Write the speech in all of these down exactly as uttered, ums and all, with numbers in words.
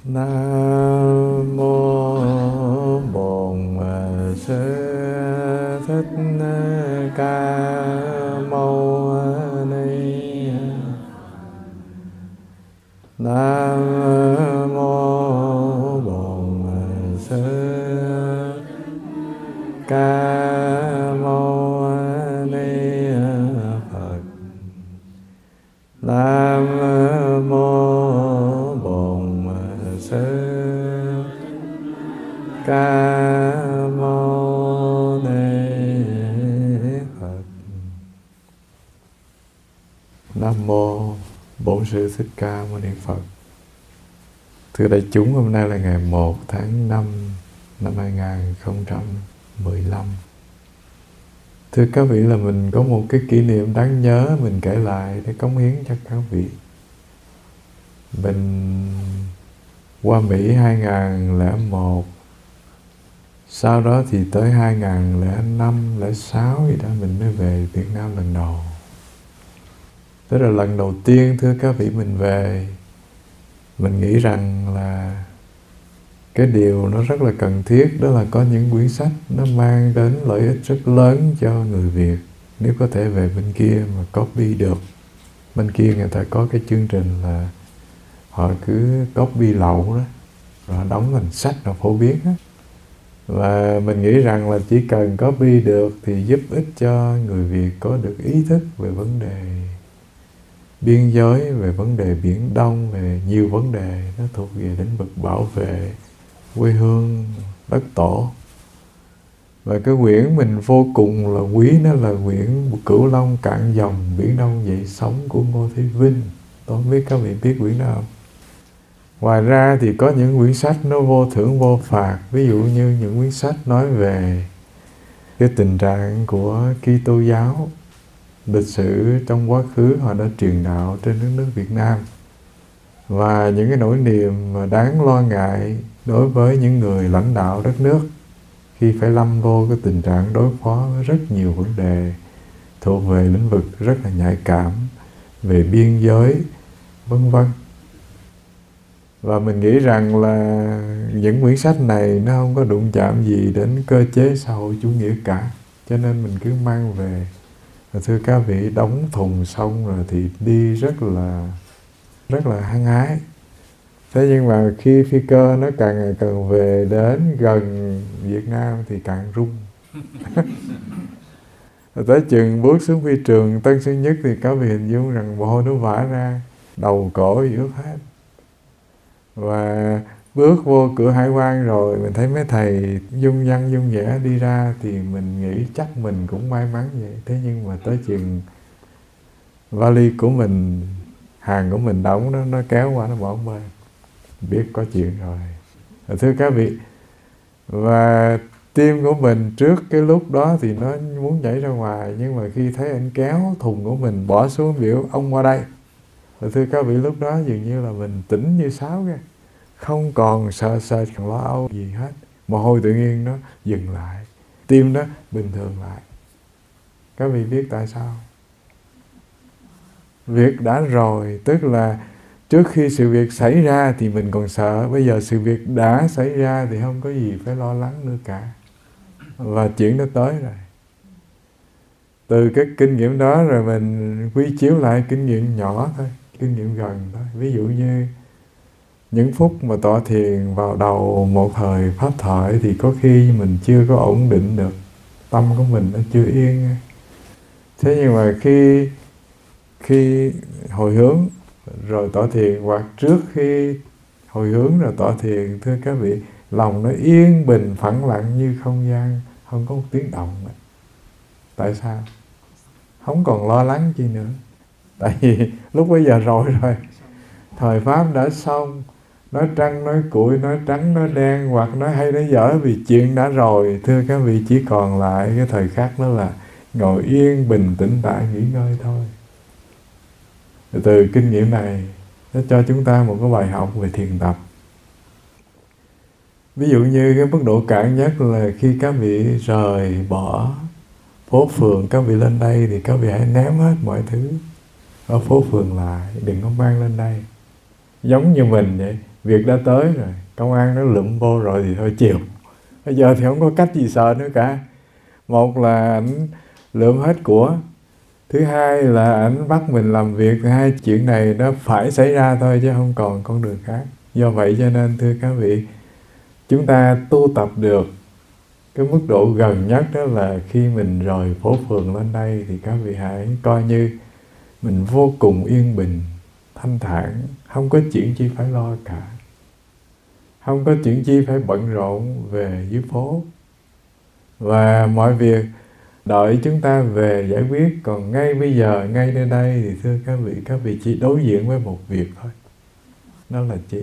Nam mô Bổn Sư Thích Ca Mâu Ni. Nam mô Bổn Sư Ca Mâu Ni Phật. Nam mô Bổn Sư Ca Mâu Ni Phật. Nam mô Bổn Sư Thích Ca Mâu Ni Phật. Thưa đại chúng, hôm nay là ngày một tháng năm năm hai nghìn không trăm mười lăm. Thưa các vị, là mình có một cái kỷ niệm đáng nhớ mình kể lại để cống hiến cho các vị. Mình qua Mỹ hai nghìn lẻ một, sau đó thì tới hai nghìn lẻ năm, lẻ sáu gì đó mình mới về Việt Nam lần đầu. Đó là lần đầu tiên, thưa các vị, mình về, mình nghĩ rằng là cái điều nó rất là cần thiết, đó là có những quyển sách nó mang đến lợi ích rất lớn cho người Việt. Nếu có thể về bên kia mà copy được. Bên kia người ta có cái chương trình là họ cứ copy lậu đó, rồi họ đóng thành sách, họ phổ biến đó. Và mình nghĩ rằng là chỉ cần copy được thì giúp ích cho người Việt có được ý thức về vấn đề biên giới, về vấn đề Biển Đông, về nhiều vấn đề nó thuộc về lĩnh vực bảo vệ quê hương, đất tổ. Và cái quyển mình vô cùng là quý, nó là quyển Cửu Long Cạn Dòng Biển Đông Dậy Sóng của Ngô Thế Vinh. Tôi không biết các vị biết quyển nào không? Ngoài ra thì có những quyển sách nó vô thưởng vô phạt. Ví dụ như những quyển sách nói về cái tình trạng của Kitô giáo, lịch sử trong quá khứ họ đã truyền đạo trên đất nước Việt Nam, và những cái nỗi niềm mà đáng lo ngại đối với những người lãnh đạo đất nước khi phải lâm vô cái tình trạng đối phó với rất nhiều vấn đề thuộc về lĩnh vực rất là nhạy cảm, về biên giới, vân vân. Và mình nghĩ rằng là những quyển sách này nó không có đụng chạm gì đến cơ chế xã hội chủ nghĩa cả, cho nên mình cứ mang về. Và thưa các vị, đóng thùng xong rồi thì đi rất là rất là hăng hái. Thế nhưng mà khi phi cơ nó càng ngày càng về đến gần Việt Nam thì càng rung. Tới chừng bước xuống phi trường Tân Sơn Nhất thì các vị hình dung rằng mồ hôi nó vã ra, đầu cổ ướt hết. Và bước vô cửa hải quan rồi mình thấy mấy thầy dung dăng dung dẻ đi ra thì mình nghĩ chắc mình cũng may mắn vậy. Thế nhưng mà tới chừng vali của mình, hàng của mình đóng, nó, nó kéo qua nó bỏ bên, biết có chuyện rồi. Thưa các vị, và tim của mình trước cái lúc đó thì nó muốn nhảy ra ngoài, nhưng mà khi thấy anh kéo thùng của mình bỏ xuống biểu ông qua đây. Và thưa các vị, lúc đó dường như là mình tỉnh như sáo kìa, không còn sợ sợ còn lo âu gì hết. Mồ hôi tự nhiên nó dừng lại, tim nó bình thường lại. Các vị biết tại sao? Việc đã rồi, tức là trước khi sự việc xảy ra thì mình còn sợ, bây giờ sự việc đã xảy ra thì không có gì phải lo lắng nữa cả. Và chuyện nó tới rồi. Từ cái kinh nghiệm đó rồi mình quy chiếu lại kinh nghiệm nhỏ thôi, kinh nghiệm gần thôi. Ví dụ như những phút mà tọa thiền vào đầu một thời pháp thoại thì có khi mình chưa có ổn định được, tâm của mình nó chưa yên. Thế nhưng mà khi khi hồi hướng rồi tọa thiền, hoặc trước khi hồi hướng rồi tọa thiền, thưa các vị, lòng nó yên bình phẳng lặng như không gian, không có một tiếng động nữa. Tại sao? Không còn lo lắng chi nữa. Tại vì lúc bây giờ rồi rồi, thời pháp đã xong. Nói trăng nói cuội, nói trắng nói đen, hoặc nói hay nói dở, vì chuyện đã rồi. Thưa các vị, chỉ còn lại cái thời khắc đó là ngồi yên bình tĩnh tại nghỉ ngơi thôi. Từ kinh nghiệm này nó cho chúng ta một cái bài học về thiền tập. Ví dụ như cái mức độ cạn nhất là khi các vị rời bỏ phố phường, các vị lên đây thì các vị hãy ném hết mọi thứ ở phố phường lại, đừng có mang lên đây. Giống như mình vậy, việc đã tới rồi, công an nó lụm vô rồi thì thôi chịu. Bây giờ thì không có cách gì sợ nữa cả. Một là ảnh lượm hết của, thứ hai là ảnh bắt mình làm việc, thứ hai chuyện này nó phải xảy ra thôi chứ không còn con đường khác. Do vậy cho nên thưa các vị, chúng ta tu tập được cái mức độ gần nhất đó là khi mình rời phố phường lên đây thì các vị hãy coi như mình vô cùng yên bình, thanh thản, không có chuyện chi phải lo cả, không có chuyện chi phải bận rộn về dưới phố, và mọi việc đợi chúng ta về giải quyết. Còn ngay bây giờ, ngay nơi đây thì thưa các vị, các vị chỉ đối diện với một việc thôi. Đó là chi?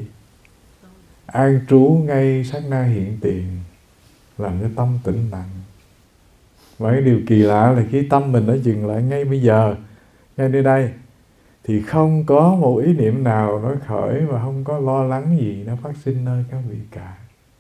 An trú ngay sát na hiện tiền, làm cho tâm tĩnh lặng. Và cái điều kỳ lạ là khi tâm mình đã dừng lại ngay bây giờ, ngay nơi đây, thì không có một ý niệm nào nó khởi và không có lo lắng gì nó phát sinh nơi các vị cả.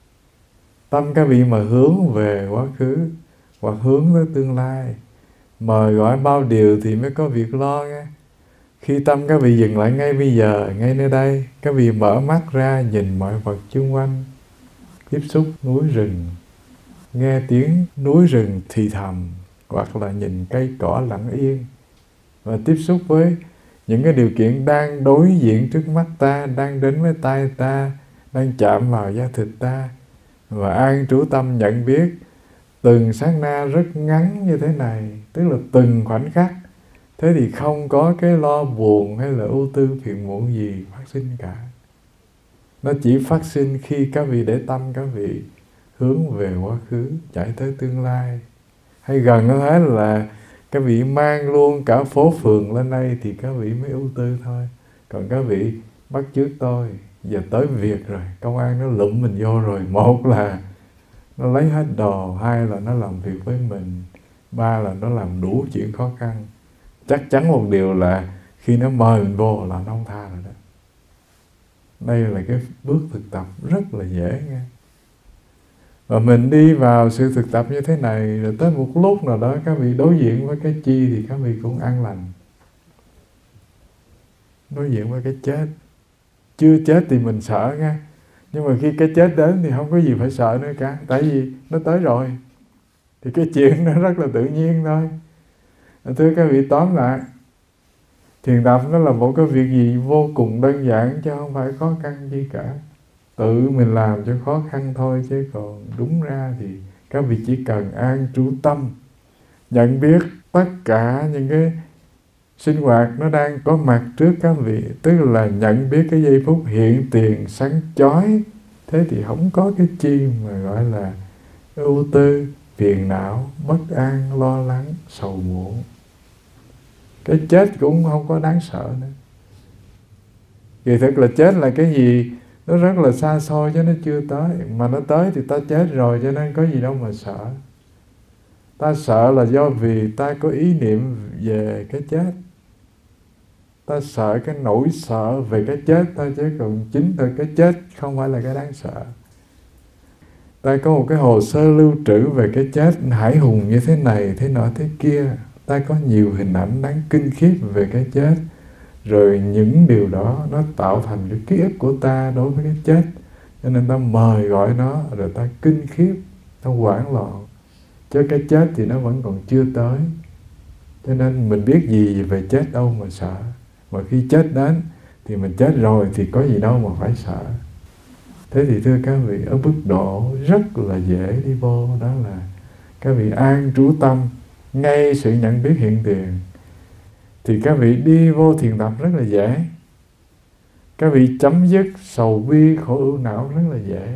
Tâm các vị mà hướng về quá khứ hoặc hướng tới tương lai, mời gọi bao điều thì mới có việc lo nghe. Khi tâm các vị dừng lại ngay bây giờ, ngay nơi đây, các vị mở mắt ra nhìn mọi vật chung quanh, tiếp xúc núi rừng, nghe tiếng núi rừng thì thầm, hoặc là nhìn cây cỏ lặng yên, và tiếp xúc với những cái điều kiện đang đối diện trước mắt ta, đang đến với tai ta, đang chạm vào da thịt ta, và an trú tâm nhận biết từng sát na rất ngắn như thế này, tức là từng khoảnh khắc. Thế thì không có cái lo buồn hay là ưu tư phiền muộn gì phát sinh cả. Nó chỉ phát sinh khi các vị để tâm các vị hướng về quá khứ, chạy tới tương lai. Hay gần hơn hết là các vị mang luôn cả phố phường lên đây thì các vị mới ưu tư thôi. Còn các vị bắt chước tôi, giờ tới việc rồi, công an nó lụm mình vô rồi. Một là nó lấy hết đồ, hai là nó làm việc với mình, ba là nó làm đủ chuyện khó khăn. Chắc chắn một điều là khi nó mời mình vô là nó không tha rồi đó. Đây là cái bước thực tập rất là dễ nghe. Và mình đi vào sự thực tập như thế này, rồi tới một lúc nào đó các vị đối diện với cái chi thì các vị cũng an lành. Đối diện với cái chết. Chưa chết thì mình sợ nghe. Nhưng mà khi cái chết đến thì không có gì phải sợ nữa cả. Tại vì nó tới rồi. Thì cái chuyện nó rất là tự nhiên thôi. Thưa các vị, tóm lại, thiền tập nó là một cái việc gì vô cùng đơn giản chứ không phải khó khăn gì cả. Tự mình làm cho khó khăn thôi, chứ còn đúng ra thì các vị chỉ cần an trú tâm, nhận biết tất cả những cái sinh hoạt nó đang có mặt trước các vị, tức là nhận biết cái giây phút hiện tiền sáng chói. Thế thì không có cái chi mà gọi là ưu tư, phiền não, bất an, lo lắng, sầu muộn. Cái chết cũng không có đáng sợ nữa. Kỳ thực là chết là cái gì nó rất là xa xôi chứ nó chưa tới. Mà nó tới thì ta chết rồi, cho nên có gì đâu mà sợ. Ta sợ là do vì ta có ý niệm về cái chết. Ta sợ cái nỗi sợ về cái chết thôi, chứ còn chính là cái chết không phải là cái đáng sợ. Ta có một cái hồ sơ lưu trữ về cái chết hải hùng như thế này, thế nọ, thế kia. Ta có nhiều hình ảnh đáng kinh khiếp về cái chết. Rồi những điều đó nó tạo thành cái ký ức của ta đối với cái chết. Cho nên ta mời gọi nó, rồi ta kinh khiếp, ta hoảng loạn. Chứ cái chết thì nó vẫn còn chưa tới. Cho nên mình biết gì về chết đâu mà sợ. Mà khi chết đến thì mình chết rồi thì có gì đâu mà phải sợ. Thế thì thưa các vị, ở mức độ rất là dễ đi vô, đó là các vị an trú tâm ngay sự nhận biết hiện tiền, thì các vị đi vô thiền tập rất là dễ. Các vị chấm dứt sầu bi khổ ưu não rất là dễ.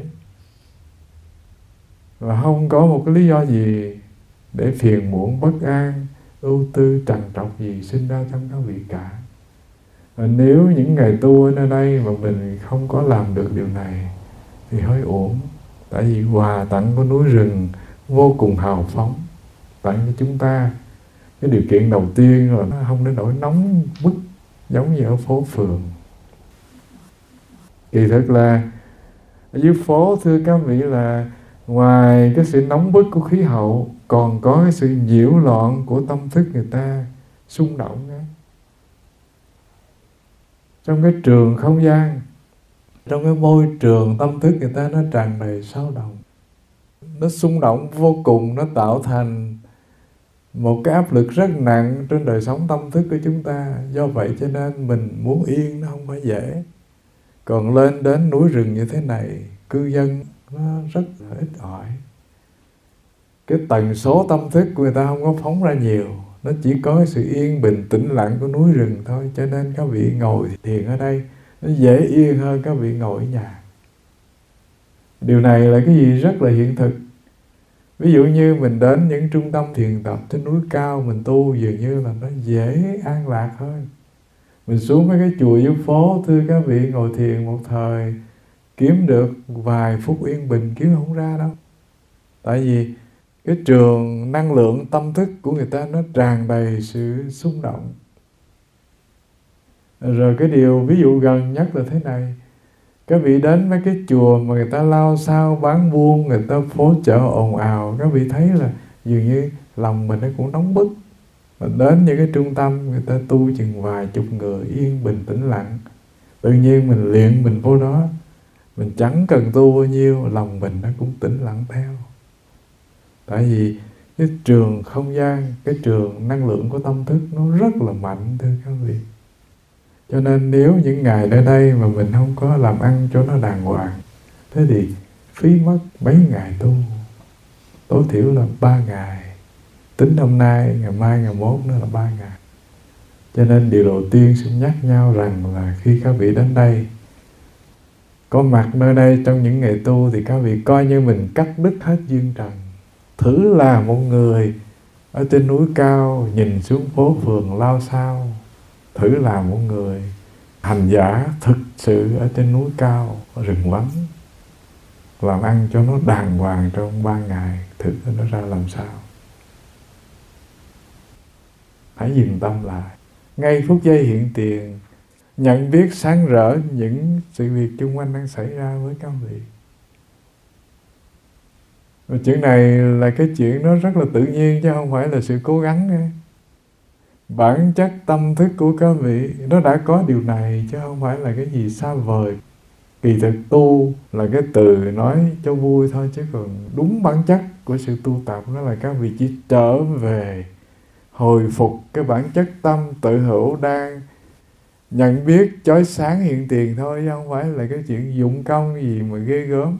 Và không có một cái lý do gì để phiền muộn, bất an, ưu tư, trằn trọc gì sinh ra trong các vị cả. Và nếu những ngày tu ở nơi đây mà mình không có làm được điều này thì hơi uổng. Tại vì quà tặng của núi rừng vô cùng hào phóng, tặng cho chúng ta cái điều kiện đầu tiên là nó không đến nỗi nóng bức giống như ở phố phường. Kỳ thực là ở dưới phố, thưa các vị, là ngoài cái sự nóng bức của khí hậu còn có cái sự nhiễu loạn của tâm thức người ta, xung động ấy. Trong cái trường không gian Trong cái môi trường tâm thức người ta nó tràn đầy xáo động, nó xung động vô cùng, nó tạo thành một cái áp lực rất nặng trên đời sống tâm thức của chúng ta. Do vậy cho nên mình muốn yên nó không phải dễ. Còn lên đến núi rừng như thế này, cư dân nó rất là ít ỏi. Cái tần số tâm thức của người ta không có phóng ra nhiều, nó chỉ có sự yên bình tĩnh lặng của núi rừng thôi. Cho nên các vị ngồi thiền ở đây nó dễ yên hơn các vị ngồi ở nhà. Điều này là cái gì rất là hiện thực. Ví dụ như mình đến những trung tâm thiền tập trên núi cao, mình tu dường như là nó dễ an lạc hơn. Mình xuống mấy cái chùa dưới phố, thưa các vị, ngồi thiền một thời kiếm được vài phút yên bình kiếm không ra đâu. Tại vì cái trường năng lượng tâm thức của người ta nó tràn đầy sự xung động. Rồi cái điều ví dụ gần nhất là thế này. Các vị đến mấy cái chùa mà người ta lao xao bán buôn, người ta phố chợ ồn ào, các vị thấy là dường như lòng mình nó cũng nóng bức. Mà đến những cái trung tâm người ta tu chừng vài chục người yên bình tĩnh lặng, tự nhiên mình luyện mình vô đó, mình chẳng cần tu bao nhiêu, lòng mình nó cũng tĩnh lặng theo. Tại vì cái trường không gian, cái trường năng lượng của tâm thức nó rất là mạnh, thưa các vị. Cho nên nếu những ngày nơi đây mà mình không có làm ăn cho nó đàng hoàng, thế thì phí mất mấy ngày tu. Tối thiểu là ba ngày. Tính hôm nay, ngày mai, ngày mốt nữa là ba ngày. Cho nên điều đầu tiên xin nhắc nhau rằng là khi các vị đến đây, có mặt nơi đây trong những ngày tu, thì các vị coi như mình cắt đứt hết duyên trần. Thử là một người ở trên núi cao nhìn xuống phố phường lao xao. Thử là một người hành giả thực sự ở trên núi cao, rừng vắng, làm ăn cho nó đàng hoàng trong ba ngày, thử nó ra làm sao. Hãy dừng tâm lại, ngay phút giây hiện tiền, nhận biết sáng rỡ những sự việc xung quanh đang xảy ra với các vị. Và chuyện này là cái chuyện nó rất là tự nhiên, chứ không phải là sự cố gắng nữa. Bản chất tâm thức của các vị nó đã có điều này, chứ không phải là cái gì xa vời. Kỳ thực tu là cái từ nói cho vui thôi, chứ còn đúng bản chất của sự tu tập đó là các vị chỉ trở về hồi phục cái bản chất tâm tự hữu đang nhận biết chói sáng hiện tiền thôi, chứ không phải là cái chuyện dụng công gì mà ghê gớm.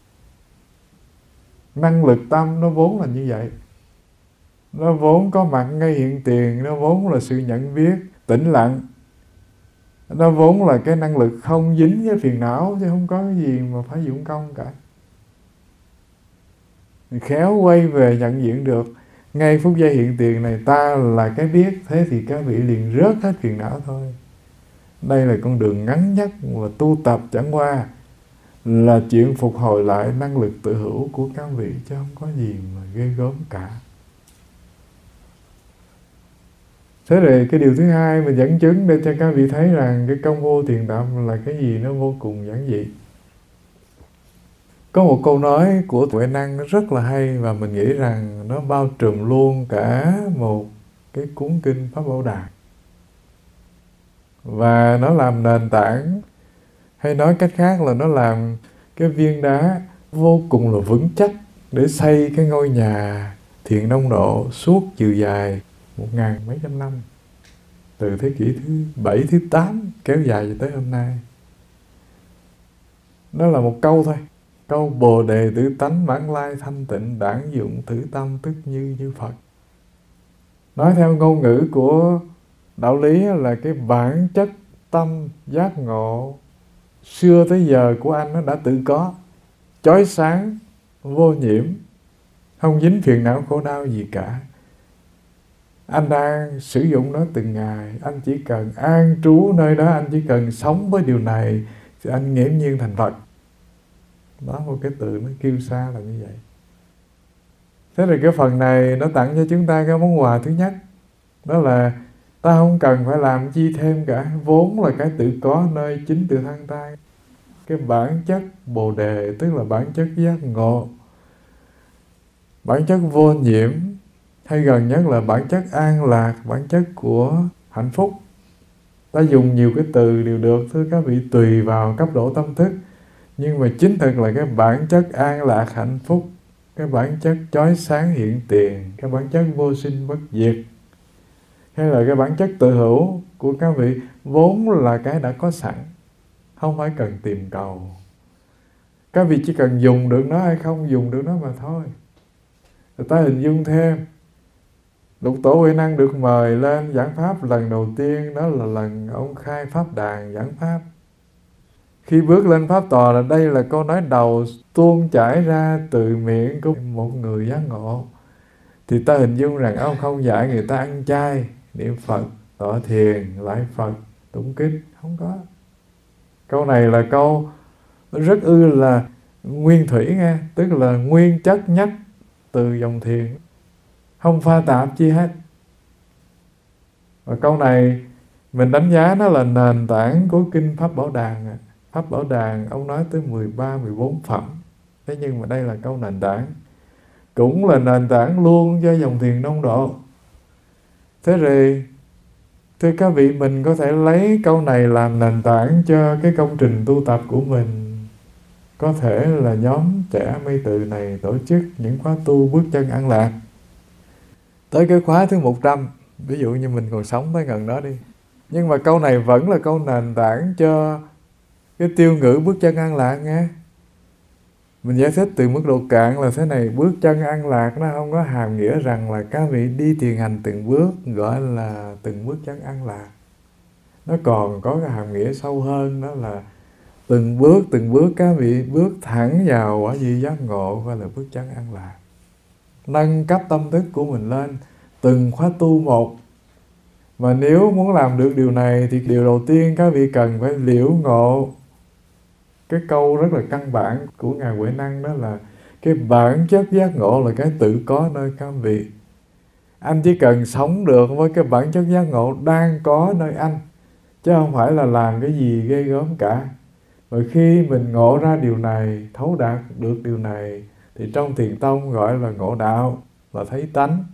Năng lực tâm nó vốn là như vậy. Nó vốn có mặt ngay hiện tiền, nó vốn là sự nhận biết tĩnh lặng. Nó vốn là cái năng lực không dính với phiền não, chứ không có cái gì mà phải dụng công cả. Khéo quay về nhận diện được ngay phút giây hiện tiền này ta là cái biết, thế thì các vị liền rớt hết phiền não thôi. Đây là con đường ngắn nhất và tu tập chẳng qua là chuyện phục hồi lại năng lực tự hữu của các vị, chứ không có gì mà ghê gớm cả. Thế rồi cái điều thứ hai mình dẫn chứng để cho các vị thấy rằng cái công vô thiền tập là cái gì nó vô cùng giản dị. Có một câu nói của Huệ Năng rất là hay, và mình nghĩ rằng nó bao trùm luôn cả một cái cuốn kinh Pháp Bảo Đàn. Và nó làm nền tảng, hay nói cách khác là nó làm cái viên đá vô cùng là vững chắc để xây cái ngôi nhà thiền đông độ suốt chiều dài một ngàn mấy trăm năm, từ thế kỷ thứ bảy, thứ tám kéo dài cho tới hôm nay. Nó là một câu thôi, câu Bồ đề tử tánh bản lai thanh tịnh, đản dụng thử tâm tức như như Phật. Nói theo ngôn ngữ của đạo lý là cái bản chất tâm giác ngộ xưa tới giờ của anh nó đã tự có, chói sáng, vô nhiễm, không dính phiền não khổ đau gì cả. Anh đang sử dụng nó từng ngày, anh chỉ cần an trú nơi đó, anh chỉ cần sống với điều này thì anh nghiễm nhiên thành Phật. Đó, một cái từ nó kêu xa là như vậy. Thế rồi cái phần này nó tặng cho chúng ta cái món quà thứ nhất, đó là ta không cần phải làm chi thêm cả, vốn là cái tự có nơi chính tự thân ta. Cái bản chất Bồ đề tức là bản chất giác ngộ, bản chất vô nhiễm, hay gần nhất là bản chất an lạc, bản chất của hạnh phúc. Ta dùng nhiều cái từ đều được, thưa các vị, tùy vào cấp độ tâm thức. Nhưng mà chính thực là cái bản chất an lạc hạnh phúc, cái bản chất chói sáng hiện tiền, cái bản chất vô sinh bất diệt, hay là cái bản chất tự hữu của các vị vốn là cái đã có sẵn, không phải cần tìm cầu. Các vị chỉ cần dùng được nó hay không dùng được nó mà thôi. Người ta hình dung thêm, Lục Tổ Huệ Năng được mời lên giảng pháp lần đầu tiên, đó là lần ông khai pháp đàn giảng pháp. Khi bước lên pháp tòa là đây là câu nói đầu tuôn chảy ra từ miệng của một người giác ngộ. Thì ta hình dung rằng ông không dạy người ta ăn chay, niệm Phật, tọa thiền, lại Phật, tụng kinh, không có. Câu này là câu rất ư là nguyên thủy nghe, tức là nguyên chất nhất từ dòng thiền, không pha tạp chi hết. Và câu này mình đánh giá nó là nền tảng của kinh Pháp Bảo Đàn. Pháp Bảo Đàn ông nói tới mười ba, mười bốn phẩm. Thế nhưng mà đây là câu nền tảng, cũng là nền tảng luôn cho dòng thiền Đông Độ. Thế rồi, thưa các vị, mình có thể lấy câu này làm nền tảng cho cái công trình tu tập của mình. Có thể là nhóm trẻ Mây Từ này tổ chức những khóa tu bước chân an lạc. Tới cái khóa thứ một trăm, ví dụ như mình còn sống tới gần đó đi. Nhưng mà câu này vẫn là câu nền tảng cho cái tiêu ngữ bước chân an lạc nghe. Mình giải thích từ mức độ cạn là thế này: bước chân an lạc nó không có hàm nghĩa rằng là các vị đi thiền hành từng bước gọi là từng bước chân an lạc. Nó còn có cái hàm nghĩa sâu hơn, đó là từng bước từng bước các vị bước thẳng vào quả vị giác ngộ, gọi là bước chân an lạc. Nâng cấp tâm thức của mình lên từng khóa tu một. Mà nếu muốn làm được điều này thì điều đầu tiên các vị cần phải liễu ngộ cái câu rất là căn bản của Ngài Huệ Năng, đó là cái bản chất giác ngộ là cái tự có nơi các vị. Anh chỉ cần sống được với cái bản chất giác ngộ đang có nơi anh, chứ không phải là làm cái gì ghê gớm cả. Rồi khi mình ngộ ra điều này, thấu đạt được điều này, thì trong thiền tông gọi là ngộ đạo, là thấy tánh.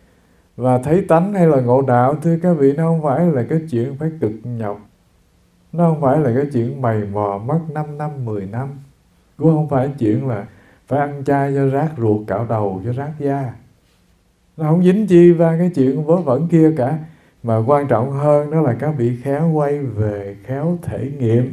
Và thấy tánh hay là ngộ đạo, thưa các vị, nó không phải là cái chuyện phải cực nhọc. Nó không phải là cái chuyện mày mò mất năm năm, mười năm. Cũng không phải chuyện là phải ăn chay cho rát ruột, cạo đầu cho rát da. Nó không dính chi vào cái chuyện vớ vẩn kia cả. Mà quan trọng hơn đó là các vị khéo quay về, khéo thể nghiệm.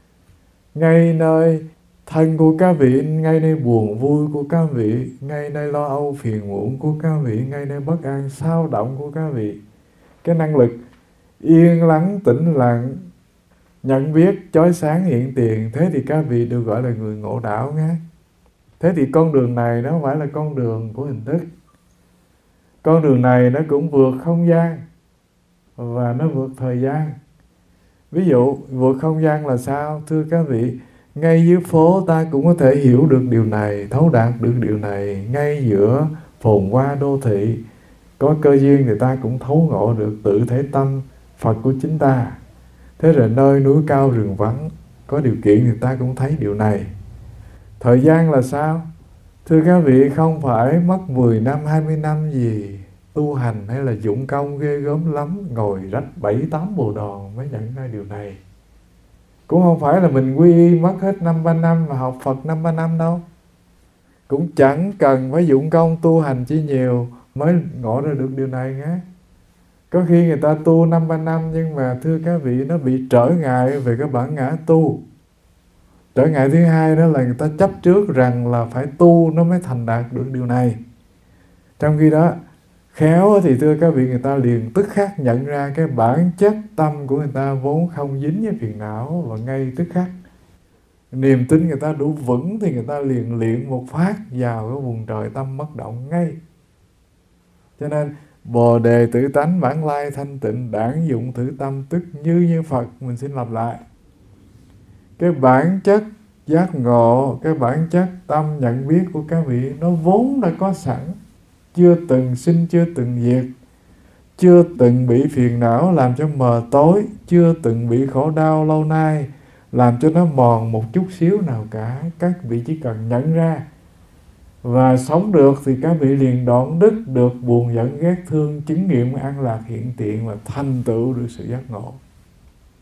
Ngay nơi thân của các vị, ngay nơi buồn vui của các vị, ngay nơi lo âu phiền muộn của các vị, ngay nơi bất an xao động của các vị, cái năng lực yên lắng tĩnh lặng nhận biết chói sáng hiện tiền, thế thì các vị được gọi là người ngộ đạo nghe. Thế thì con đường này nó không phải là con đường của hình thức. Con đường này nó cũng vượt không gian và nó vượt thời gian. Ví dụ vượt không gian là sao? Thưa các vị, ngay dưới phố ta cũng có thể hiểu được điều này, thấu đạt được điều này. Ngay giữa phồn hoa đô thị, có cơ duyên người ta cũng thấu ngộ được tự thể tâm Phật của chính ta. Thế rồi nơi núi cao rừng vắng, có điều kiện người ta cũng thấy điều này. Thời gian là sao? Thưa các vị, không phải mất mười năm, hai mươi năm gì tu hành hay là dụng công ghê gớm lắm, ngồi rách bảy tám bồ đòn mới nhận ra điều này. Cũng không phải là mình quy y mất hết năm ba năm và học Phật năm ba năm đâu. Cũng chẳng cần phải dụng công tu hành chi nhiều mới ngộ ra được điều này nhé. Có khi người ta tu năm ba năm nhưng mà thưa các vị, nó bị trở ngại về cái bản ngã tu. Trở ngại thứ hai đó là người ta chấp trước rằng là phải tu nó mới thành đạt được điều này. Trong khi đó khéo thì thưa các vị, người ta liền tức khắc nhận ra cái bản chất tâm của người ta vốn không dính với phiền não, và ngay tức khắc niềm tin người ta đủ vững thì người ta liền luyện một phát vào cái vùng trời tâm bất động ngay. Cho nên Bồ đề tự tánh bản lai thanh tịnh, đản dụng thử tâm tức như như Phật. Mình xin lặp lại. Cái bản chất giác ngộ, cái bản chất tâm nhận biết của các vị nó vốn đã có sẵn, chưa từng sinh, chưa từng diệt, chưa từng bị phiền não làm cho mờ tối, chưa từng bị khổ đau lâu nay làm cho nó mòn một chút xíu nào cả. Các vị chỉ cần nhận ra và sống được thì các vị liền đoạn đứt được buồn giận ghét thương, chứng nghiệm an lạc hiện tiện và thành tựu được sự giác ngộ.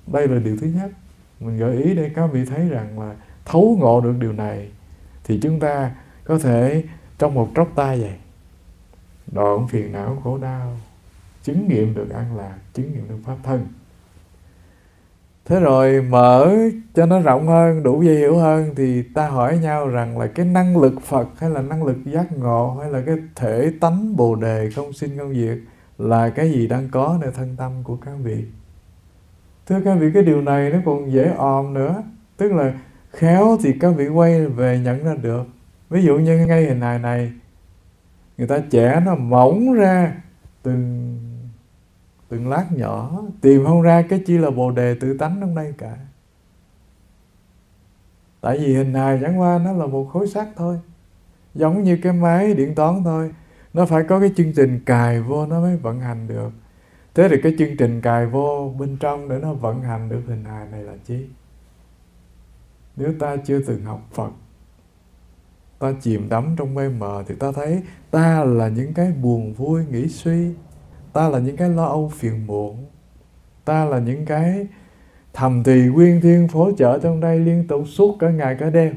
Đây là điều thứ nhất. Mình gợi ý để các vị thấy rằng là thấu ngộ được điều này thì chúng ta có thể trong một tróc tay vậy đoạn phiền não khổ đau, chứng nghiệm được an lạc, chứng nghiệm được pháp thân. Thế rồi mở cho nó rộng hơn, đủ dễ hiểu hơn thì ta hỏi nhau rằng là cái năng lực Phật hay là năng lực giác ngộ hay là cái thể tánh Bồ Đề không sinh không diệt là cái gì đang có nơi thân tâm của các vị. Thưa các vị, cái điều này nó còn dễ òm nữa. Tức là khéo thì các vị quay về nhận ra được. Ví dụ như ngay hình hài này, người ta chẻ nó mỏng ra từng từng lát nhỏ, tìm không ra cái chi là Bồ Đề tự tánh trong đây cả. Tại vì hình hài chẳng qua nó là một khối sắt thôi, giống như cái máy điện toán thôi. Nó phải có cái chương trình cài vô nó mới vận hành được. Thế thì cái chương trình cài vô bên trong để nó vận hành được hình hài này là chi? Nếu ta chưa từng học Phật, ta chìm đắm trong mê mờ thì ta thấy ta là những cái buồn vui nghĩ suy, ta là những cái lo âu phiền muộn, ta là những cái thầm thì quyên thiên phổ trợ trong đây liên tục suốt cả ngày cả đêm.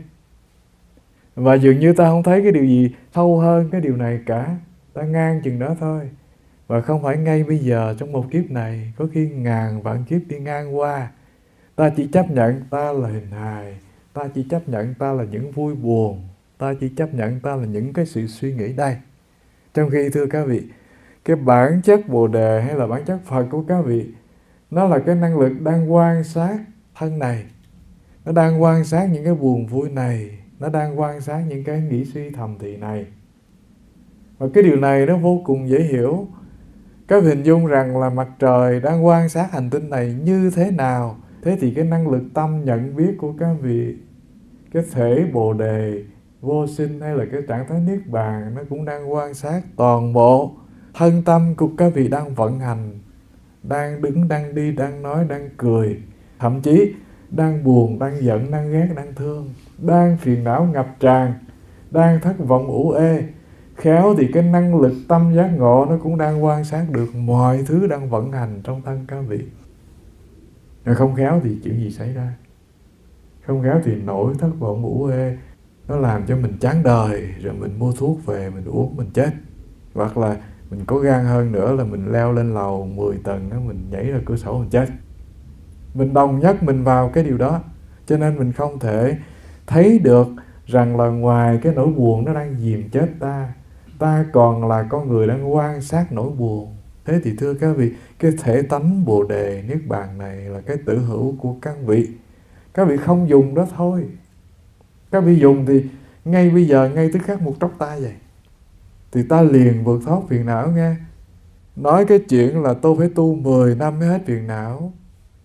Và dường như ta không thấy cái điều gì sâu hơn cái điều này cả. Ta ngang chừng đó thôi. Và không phải ngay bây giờ trong một kiếp này, có khi ngàn vạn kiếp đi ngang qua, ta chỉ chấp nhận ta là hình hài, ta chỉ chấp nhận ta là những vui buồn, ta chỉ chấp nhận ta là những cái sự suy nghĩ đây. Trong khi thưa các vị, cái bản chất Bồ Đề hay là bản chất Phật của các vị, nó là cái năng lực đang quan sát thân này, nó đang quan sát những cái buồn vui này, nó đang quan sát những cái nghĩ suy thầm thì này. Và cái điều này nó vô cùng dễ hiểu. Các hình dung rằng là mặt trời đang quan sát hành tinh này như thế nào, thế thì cái năng lực tâm nhận biết của các vị, cái thể Bồ Đề vô sinh hay là cái trạng thái Niết Bàn, nó cũng đang quan sát toàn bộ thân tâm của các vị đang vận hành, đang đứng, đang đi, đang nói, đang cười, thậm chí đang buồn, đang giận, đang ghét, đang thương, đang phiền não ngập tràn, đang thất vọng ủ ê. Khéo thì cái năng lực tâm giác ngộ nó cũng đang quan sát được mọi thứ đang vận hành trong thân các vị. Rồi không khéo thì chuyện gì xảy ra? Không khéo thì nỗi thất vọng ủ ê nó làm cho mình chán đời, rồi mình mua thuốc về mình uống mình chết. Hoặc là mình có gan hơn nữa là mình leo lên lầu mười tầng đó, mình nhảy ra cửa sổ mình chết. Mình đồng nhất mình vào cái điều đó. Cho nên mình không thể thấy được rằng là ngoài cái nỗi buồn nó đang dìm chết ta, ta còn là con người đang quan sát nỗi buồn. Thế thì thưa các vị, cái thể tánh Bồ Đề Niết Bàn này là cái tử hữu của các vị. Các vị không dùng đó thôi. Các vị dùng thì ngay bây giờ, ngay tức khắc một tróc tay vậy, thì ta liền vượt thoát phiền não nghe. Nói cái chuyện là tôi phải tu mười năm mới hết phiền não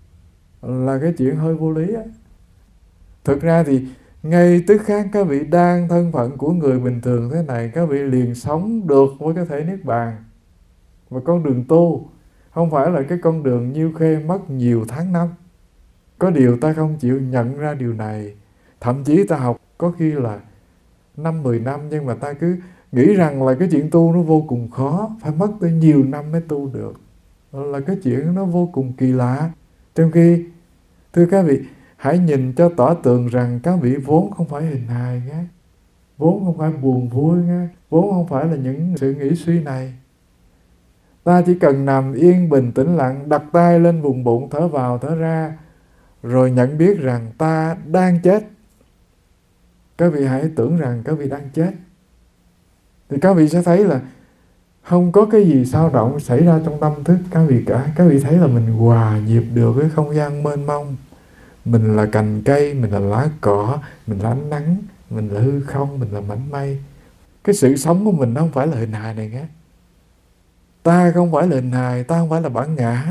là cái chuyện hơi vô lý á. Thực ra thì ngay tức khắc các vị đang thân phận của người bình thường thế này, các vị liền sống được với cái thể Niết Bàn. Và con đường tu không phải là cái con đường nhiêu khê mất nhiều tháng năm. Có điều ta không chịu nhận ra điều này. Thậm chí ta học có khi là năm mười năm, nhưng mà ta cứ nghĩ rằng là cái chuyện tu nó vô cùng khó, phải mất tới nhiều năm mới tu được. Đó là cái chuyện nó vô cùng kỳ lạ. Trong khi, thưa các vị, hãy nhìn cho tỏ tường rằng các vị vốn không phải hình hài nghe, vốn không phải buồn vui nghe, vốn không phải là những sự nghĩ suy này. Ta chỉ cần nằm yên bình tĩnh lặng, đặt tay lên vùng bụng, thở vào thở ra, rồi nhận biết rằng ta đang chết. Các vị hãy tưởng rằng các vị đang chết, thì các vị sẽ thấy là không có cái gì xao động xảy ra trong tâm thức các vị cả. Các vị thấy là mình hòa nhịp được với không gian mênh mông. Mình là cành cây, mình là lá cỏ, mình là ánh nắng, mình là hư không, mình là mảnh mây. Cái sự sống của mình nó không phải là hình hài này nghe. Ta không phải là hình hài, ta không phải là bản ngã,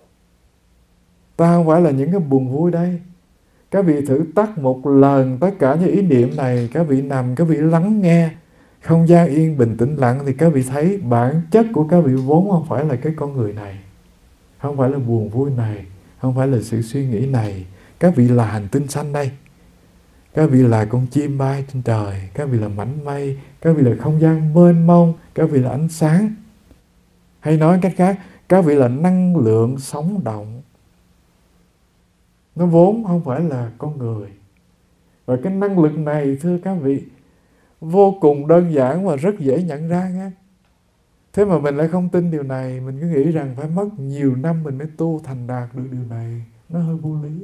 ta không phải là những cái buồn vui đây. Các vị thử tắt một lần tất cả những ý niệm này, các vị nằm, các vị lắng nghe không gian yên bình tĩnh lặng, thì các vị thấy bản chất của các vị vốn không phải là cái con người này, không phải là buồn vui này, không phải là sự suy nghĩ này. Các vị là hành tinh xanh đây, các vị là con chim bay trên trời, các vị là mảnh mây, các vị là không gian mênh mông, các vị là ánh sáng. Hay nói cách khác, các vị là năng lượng sống động. Nó vốn không phải là con người. Và cái năng lực này, thưa các vị, vô cùng đơn giản và rất dễ nhận ra nghe. Thế mà mình lại không tin điều này. Mình cứ nghĩ rằng phải mất nhiều năm mình mới tu thành đạt được điều này. Nó hơi vô lý.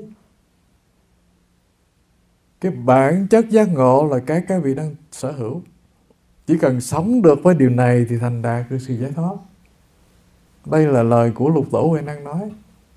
Cái bản chất giác ngộ là cái các vị đang sở hữu. Chỉ cần sống được với điều này thì thành đạt được sự giải thoát. Đây là lời của Lục Tổ Huệ Năng nói.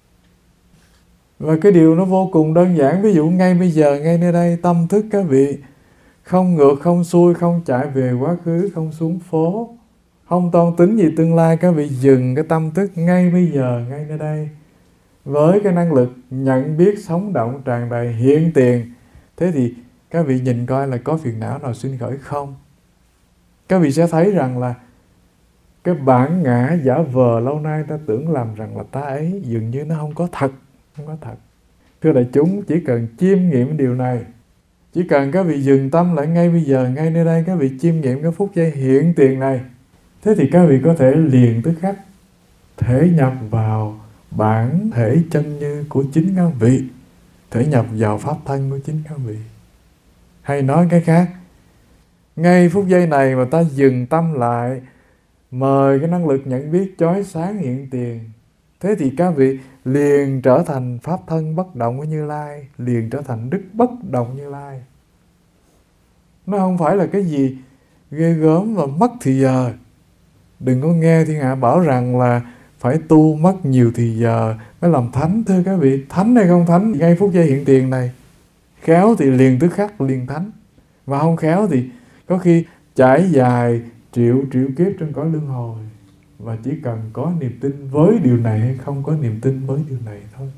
Và cái điều nó vô cùng đơn giản. Ví dụ ngay bây giờ, ngay nơi đây, tâm thức các vị không ngược, không xuôi, không chạy về quá khứ, không xuống phố, không toan tính gì tương lai. Các vị dừng cái tâm thức ngay bây giờ, ngay nơi đây, với cái năng lực nhận biết sống động tràn đầy hiện tiền. Thế thì các vị nhìn coi là có phiền não nào sinh khởi không? Các vị sẽ thấy rằng là cái bản ngã giả vờ lâu nay ta tưởng làm rằng là ta ấy dường như nó không có thật. Không có thật. Thưa đại chúng, chỉ cần chiêm nghiệm điều này, chỉ cần các vị dừng tâm lại ngay bây giờ, ngay nơi đây, các vị chiêm nghiệm cái phút giây hiện tiền này, thế thì các vị có thể liền tức khắc thể nhập vào bản thể chân như của chính các vị, thể nhập vào pháp thân của chính các vị. Hay nói cái khác, ngay phút giây này mà ta dừng tâm lại, mời cái năng lực nhận biết chói sáng hiện tiền, thế thì các vị liền trở thành pháp thân bất động của Như Lai, liền trở thành đức bất động Như Lai. Nó không phải là cái gì ghê gớm và mất thì giờ. Đừng có nghe thiên hạ bảo rằng là phải tu mất nhiều thì giờ mới làm thánh. Thưa các vị, thánh hay không thánh, ngay phút giây hiện tiền này, khéo thì liền tức khắc liền thánh, và không khéo thì có khi trải dài triệu triệu kiếp trên cõi luân hồi. Và chỉ cần có niềm tin với điều này hay không có niềm tin với điều này thôi.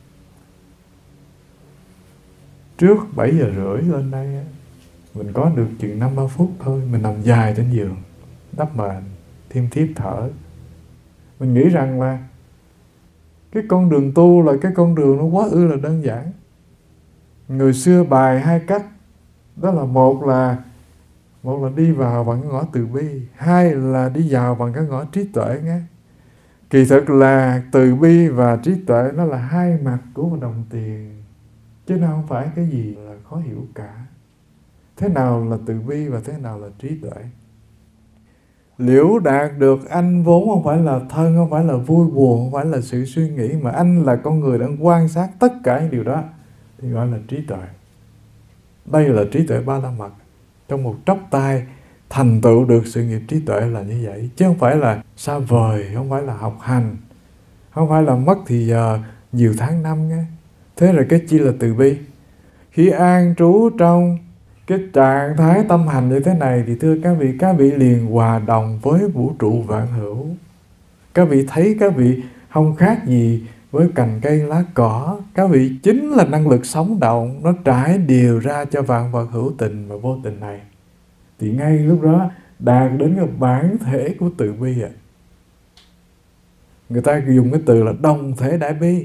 Trước bảy giờ rưỡi lên đây, mình có được chừng năm ba phút thôi. Mình nằm dài trên giường, đắp mền, thêm thiếp thở. Mình nghĩ rằng là cái con đường tu là cái con đường nó quá ư là đơn giản. Người xưa bài hai cách. Đó là một là Một là đi vào bằng cái ngõ từ bi, hai là đi vào bằng cái ngõ trí tuệ nghe. Kỳ thực là từ bi và trí tuệ nó là hai mặt của một đồng tiền, chứ nó không phải cái gì là khó hiểu cả. Thế nào là từ bi và thế nào là trí tuệ? Liễu đạt được anh vốn không phải là thân, không phải là vui buồn, không phải là sự suy nghĩ, mà anh là con người đang quan sát tất cả những điều đó, thì gọi là trí tuệ. Đây là trí tuệ ba la mật. Trong một tróc tay thành tựu được sự nghiệp trí tuệ là như vậy, chứ không phải là xa vời, không phải là học hành, không phải là mất thì giờ nhiều tháng năm nghe. Thế rồi cái chi là từ bi? Khi an trú trong cái trạng thái tâm hành như thế này thì thưa các vị, các vị liền hòa đồng với vũ trụ vạn hữu. Các vị thấy các vị không khác gì với cành cây lá cỏ. Các vị chính là năng lực sống động, nó trải đều ra cho vạn vật hữu tình và vô tình này. Thì ngay lúc đó đạt đến cái bản thể của từ bi ạ. Người ta dùng cái từ là đồng thể đại bi.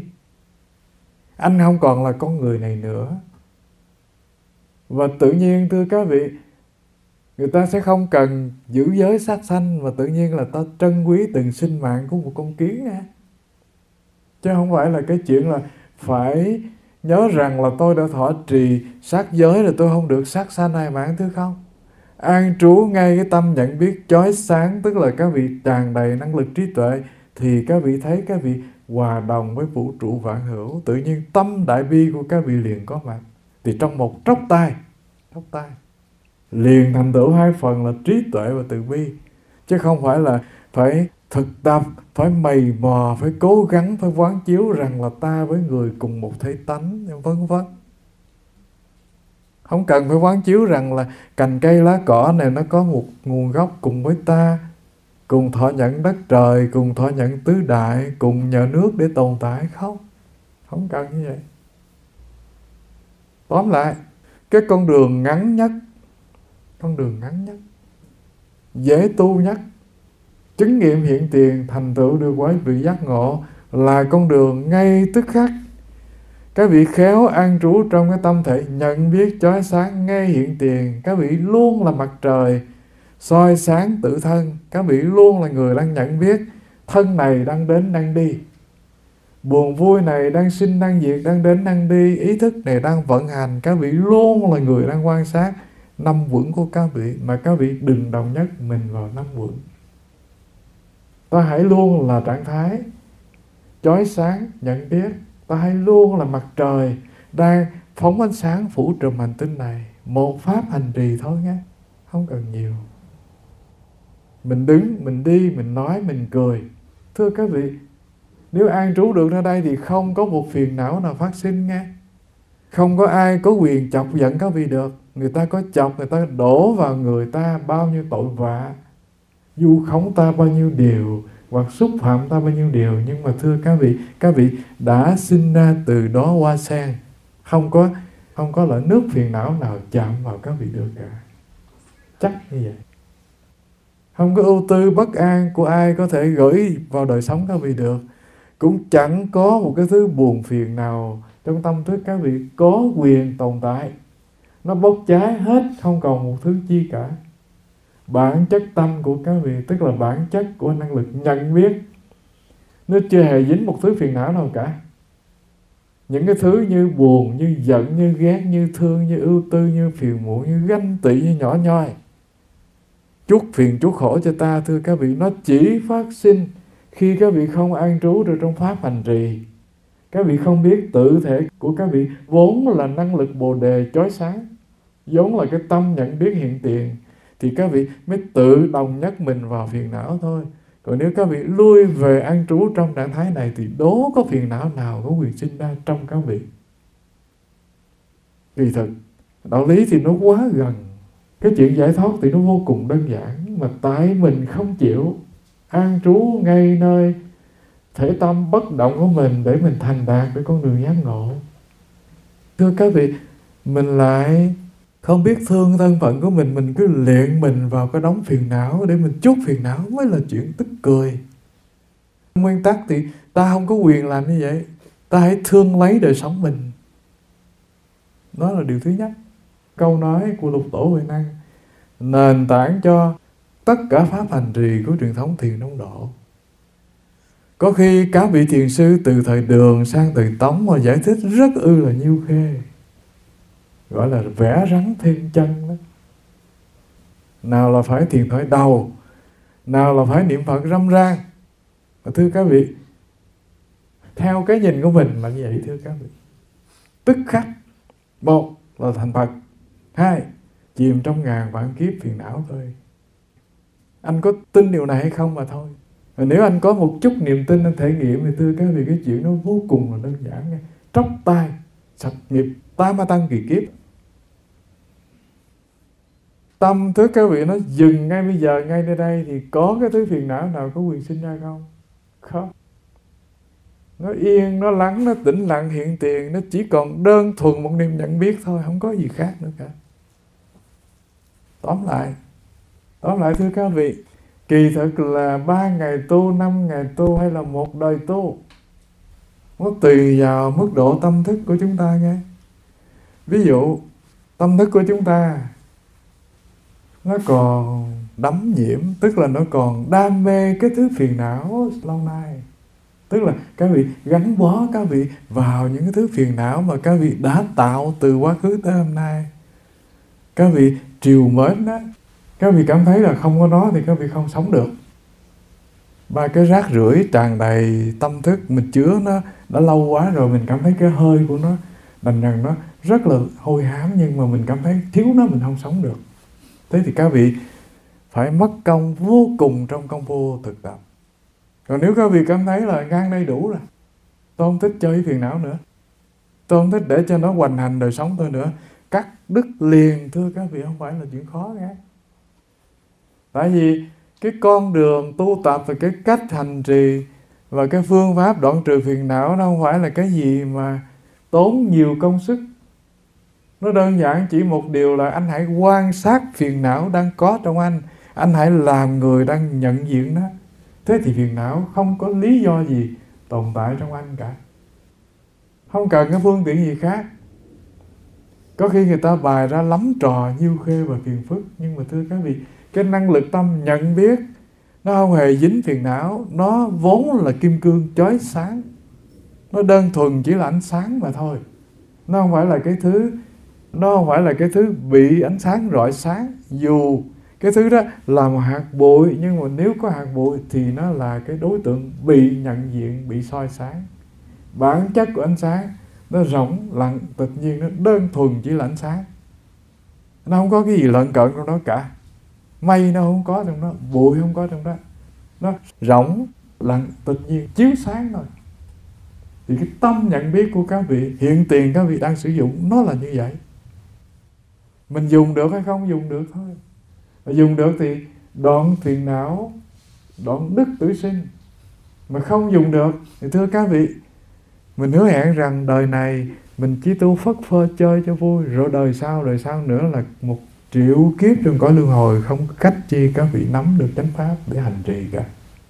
Anh không còn là con người này nữa. Và tự nhiên thưa các vị, người ta sẽ không cần giữ giới sát sanh, và tự nhiên là ta trân quý từng sinh mạng của một con kiến nha. Chứ không phải là cái chuyện là phải nhớ rằng là tôi đã thọ trì sát giới rồi tôi không được sát sanh hai mạng, thứ không. An trú ngay cái tâm nhận biết chói sáng, tức là các vị tràn đầy năng lực trí tuệ, thì các vị thấy các vị hòa đồng với vũ trụ vạn hữu. Tự nhiên tâm đại bi của các vị liền có mặt. Thì trong một tróc tay, tróc tay liền thành tựu hai phần là trí tuệ và từ bi. Chứ không phải là phải thực tập, phải mày mò, phải cố gắng, phải quán chiếu rằng là ta với người cùng một thể tánh, vân vân. Không cần phải quán chiếu rằng là cành cây lá cỏ này nó có một nguồn gốc cùng với ta, cùng thọ nhận đất trời, cùng thọ nhận tứ đại, cùng nhờ nước để tồn tại. Không, không cần như vậy. Tóm lại, cái con đường ngắn nhất, con đường ngắn nhất, dễ tu nhất, chứng nghiệm hiện tiền, thành tựu được quả vị giác ngộ là con đường ngay tức khắc. Các vị khéo an trú trong cái tâm thể nhận biết chói sáng ngay hiện tiền. Các vị luôn là mặt trời soi sáng tự thân. Các vị luôn là người đang nhận biết thân này đang đến đang đi. Buồn vui này đang sinh đang diệt, đang đến đang đi, ý thức này đang vận hành. Các vị luôn là người đang quan sát năm vững của các vị, mà các vị đừng đồng nhất mình vào năm vững. Ta hãy luôn là trạng thái chói sáng nhận biết. Ta hãy luôn là mặt trời đang phóng ánh sáng phủ trùm hành tinh này. Một pháp hành trì thôi nhé, không cần nhiều. Mình đứng, mình đi, mình nói, mình cười. Thưa các vị, nếu an trú được nơi đây thì không có một phiền não nào phát sinh nghe. Không có ai có quyền chọc giận các vị được. Người ta có chọc, người ta đổ vào người ta bao nhiêu tội vạ, vu khống ta bao nhiêu điều, hoặc xúc phạm ta bao nhiêu điều. Nhưng mà thưa các vị, các vị đã sinh ra từ đó hoa sen, không có không có là nước phiền não nào chạm vào các vị được cả. Chắc như vậy. Không có ưu tư bất an của ai có thể gửi vào đời sống các vị được. Cũng chẳng có một cái thứ buồn phiền nào trong tâm thức các vị có quyền tồn tại. Nó bốc cháy hết, không còn một thứ chi cả. Bản chất tâm của các vị, tức là bản chất của năng lực nhận biết, nó chưa hề dính một thứ phiền não nào cả. Những cái thứ như buồn, như giận, như ghét, như thương, như ưu tư, như phiền muộn, như ganh tị, như nhỏ nhoi, chuốc phiền chuốc khổ cho ta, thưa các vị, nó chỉ phát sinh khi các vị không an trú được trong pháp hành trì. Các vị không biết tự thể của các vị vốn là năng lực bồ đề chói sáng, vốn là cái tâm nhận biết hiện tiền, thì các vị mới tự đồng nhất mình vào phiền não thôi. Còn nếu các vị lui về an trú trong trạng thái này thì đố có phiền não nào có quyền sinh ra trong các vị. Kỳ thực, đạo lý thì nó quá gần. Cái chuyện giải thoát thì nó vô cùng đơn giản, mà tại mình không chịu an trú ngay nơi thể tâm bất động của mình để mình thành đạt với con đường giác ngộ. Thưa các vị, mình lại không biết thương thân phận của mình, mình cứ luyện mình vào cái đống phiền não để mình chuốc phiền não mới là chuyện tức cười. Nguyên tắc thì ta không có quyền làm như vậy. Ta hãy thương lấy đời sống mình. Đó là điều thứ nhất. Câu nói của Lục Tổ Huệ Năng, nền tảng cho tất cả pháp hành trì của truyền thống thiền Đông Độ. Có khi các vị thiền sư từ thời Đường sang thời Tống mà giải thích rất ư là nhiêu khê, gọi là vẽ rắn thêm chân đó. Nào là phải thiền thoại đầu, nào là phải niệm Phật râm ran. Thưa các vị, theo cái nhìn của mình là như vậy thưa các vị. Tức khắc, một là thành Phật, hai chìm trong ngàn vạn kiếp phiền não thôi. Anh có tin điều này hay không mà thôi. Và nếu anh có một chút niềm tin, anh thể nghiệm thì thưa các vị, cái chuyện nó vô cùng là đơn giản nghe. Tróc tay, sạch nghiệp, tám ma tăng kỳ kiếp. Tâm thưa các vị nó dừng ngay bây giờ, ngay nơi đây thì có cái thứ phiền não nào có quyền sinh ra không? Không. Nó yên, nó lắng, nó tĩnh lặng hiện tiền. Nó chỉ còn đơn thuần một niềm nhận biết thôi, không có gì khác nữa cả. Tóm lại Tóm lại thưa các vị, kỳ thực là ba ngày tu, năm ngày tu hay là một đời tu, nó tùy vào mức độ tâm thức của chúng ta nghe. Ví dụ tâm thức của chúng ta nó còn đắm nhiễm, tức là nó còn đam mê cái thứ phiền não lâu nay, tức là các vị gắn bó các vị vào những cái thứ phiền não mà các vị đã tạo từ quá khứ tới hôm nay. Các vị trìu mến đó, các vị cảm thấy là không có nó thì các vị không sống được. Ba cái rác rưởi tràn đầy tâm thức mình chứa nó đã lâu quá rồi, mình cảm thấy cái hơi của nó đành rằng nó rất là hôi hám, nhưng mà mình cảm thấy thiếu nó mình không sống được. Thế thì các vị phải mất công vô cùng trong công phu thực tập. Còn nếu các vị cảm thấy là ngang đây đủ rồi, tôi không thích chơi phiền não nữa, tôi không thích để cho nó hoành hành đời sống tôi nữa, cắt đứt liền, thưa các vị, không phải là chuyện khó nghe. Tại vì cái con đường tu tập và cái cách hành trì và cái phương pháp đoạn trừ phiền não nó không phải là cái gì mà tốn nhiều công sức. Nó đơn giản chỉ một điều là anh hãy quan sát phiền não đang có trong anh, anh hãy làm người đang nhận diện nó. Thế thì phiền não không có lý do gì tồn tại trong anh cả. Không cần cái phương tiện gì khác. Có khi người ta bày ra lắm trò nhiêu khê và phiền phức, nhưng mà thưa các vị, cái năng lực tâm nhận biết nó không hề dính phiền não, nó vốn là kim cương chói sáng. Nó đơn thuần chỉ là ánh sáng mà thôi. Nó không phải là cái thứ Nó không phải là cái thứ bị ánh sáng rọi sáng. Dù cái thứ đó là một hạt bụi, nhưng mà nếu có hạt bụi thì nó là cái đối tượng bị nhận diện, bị soi sáng. Bản chất của ánh sáng nó rỗng, lặng, tự nhiên, nó đơn thuần chỉ là ánh sáng. Nó không có cái gì lợn cợn trong đó cả. Mây nó không có trong đó, bụi không có trong đó. Nó rỗng, lặng, tự nhiên, chiếu sáng thôi. Thì cái tâm nhận biết của các vị, hiện tiền các vị đang sử dụng, nó là như vậy. Mình dùng được hay không dùng được thôi. Mà dùng được thì đoạn phiền não, đoạn đức tử sinh. Mà không dùng được thì thưa các vị, mình hứa hẹn rằng đời này mình chỉ tu phất phơ chơi cho vui, rồi đời sau, đời sau nữa là một triệu kiếp trong cõi luân hồi, không cách chi các vị nắm được chánh pháp để hành trì cả.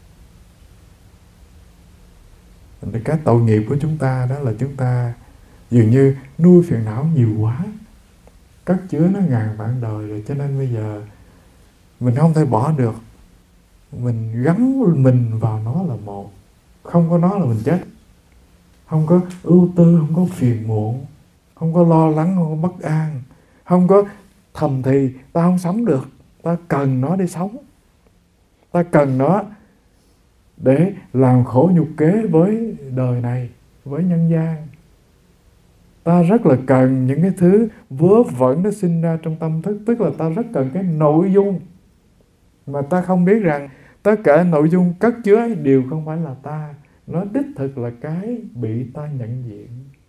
Cái tội nghiệp của chúng ta đó là chúng ta dường như nuôi phiền não nhiều quá, cất chứa nó ngàn vạn đời rồi, cho nên bây giờ mình không thể bỏ được. Mình gắn mình vào nó là một. Không có nó là mình chết. Không có ưu tư, không có phiền muộn, không có lo lắng, không có bất an, không có thầm thì ta không sống được. Ta cần nó để sống. Ta cần nó để làm khổ nhục kế với đời này, với nhân gian. Ta rất là cần những cái thứ vớ vẩn nó sinh ra trong tâm thức. Tức là ta rất cần cái nội dung mà ta không biết rằng tất cả nội dung cất chứa đều không phải là ta. Nó đích thực là cái bị ta nhận diện.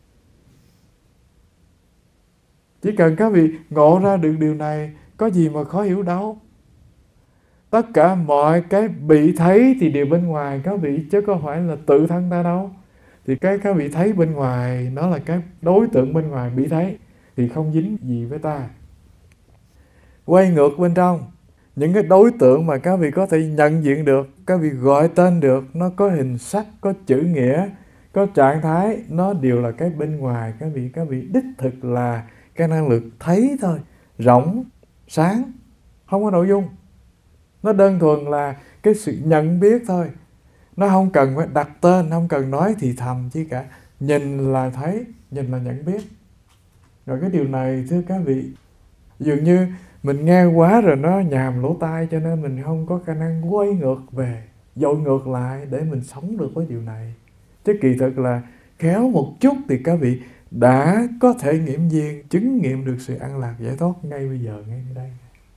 Chỉ cần các vị ngộ ra được điều này, có gì mà khó hiểu đâu. Tất cả mọi cái bị thấy thì đều bên ngoài các vị, chứ có phải là tự thân ta đâu. Thì cái các vị thấy bên ngoài, nó là cái đối tượng bên ngoài bị thấy, thì không dính gì với ta. Quay ngược bên trong, những cái đối tượng mà các vị có thể nhận diện được, các vị gọi tên được, nó có hình sắc, có chữ nghĩa, có trạng thái, nó đều là cái bên ngoài các vị. Các vị đích thực là cái năng lực thấy thôi, rỗng, sáng, không có nội dung. Nó đơn thuần là cái sự nhận biết thôi. Nó không cần phải đặt tên, không cần nói thì thầm chi cả. Nhìn là thấy, nhìn là nhận biết. Rồi cái điều này thưa các vị, dường như mình nghe quá rồi nó nhàm lỗ tai, cho nên mình không có khả năng quay ngược về, dội ngược lại để mình sống được với điều này. Chứ kỳ thực là khéo một chút thì các vị đã có thể nghiệm viên, chứng nghiệm được sự an lạc giải thoát ngay bây giờ, ngay đây.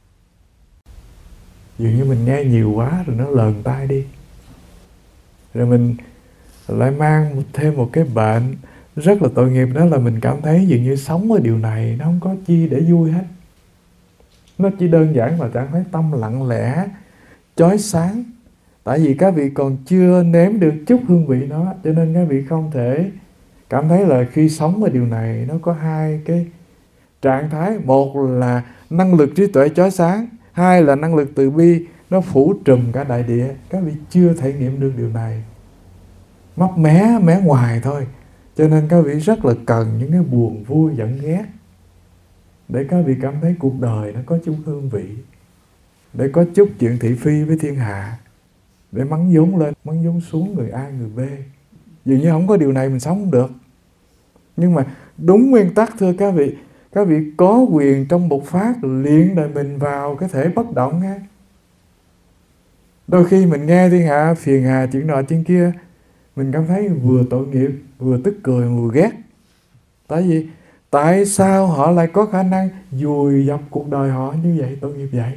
Dường như mình nghe nhiều quá rồi nó lờn tai đi. Rồi mình lại mang thêm một cái bệnh rất là tội nghiệp, đó là mình cảm thấy dường như sống với điều này nó không có chi để vui hết. Nó chỉ đơn giản là trạng thái tâm lặng lẽ, chói sáng. Tại vì các vị còn chưa nếm được chút hương vị nó, cho nên các vị không thể cảm thấy là khi sống với điều này nó có hai cái trạng thái. Một là năng lực trí tuệ chói sáng, hai là năng lực từ bi nó phủ trùm cả đại địa. Các vị chưa thể nghiệm được điều này, mấp mé mé ngoài thôi. Cho nên các vị rất là cần những cái buồn vui giận ghét, để các vị cảm thấy cuộc đời nó có chút hương vị, để có chút chuyện thị phi với thiên hạ, để mắng vốn lên, mắng vốn xuống, người A người B. Dường như không có điều này mình sống không được. Nhưng mà đúng nguyên tắc thưa các vị, các vị có quyền trong một phát luyện đời mình vào cái thể bất động ha. Đôi khi mình nghe thiên hạ phiền hà chuyện nọ chuyện kia, mình cảm thấy vừa tội nghiệp, vừa tức cười, vừa ghét. Tại vì tại sao họ lại có khả năng vùi dập cuộc đời họ như vậy, tội nghiệp vậy?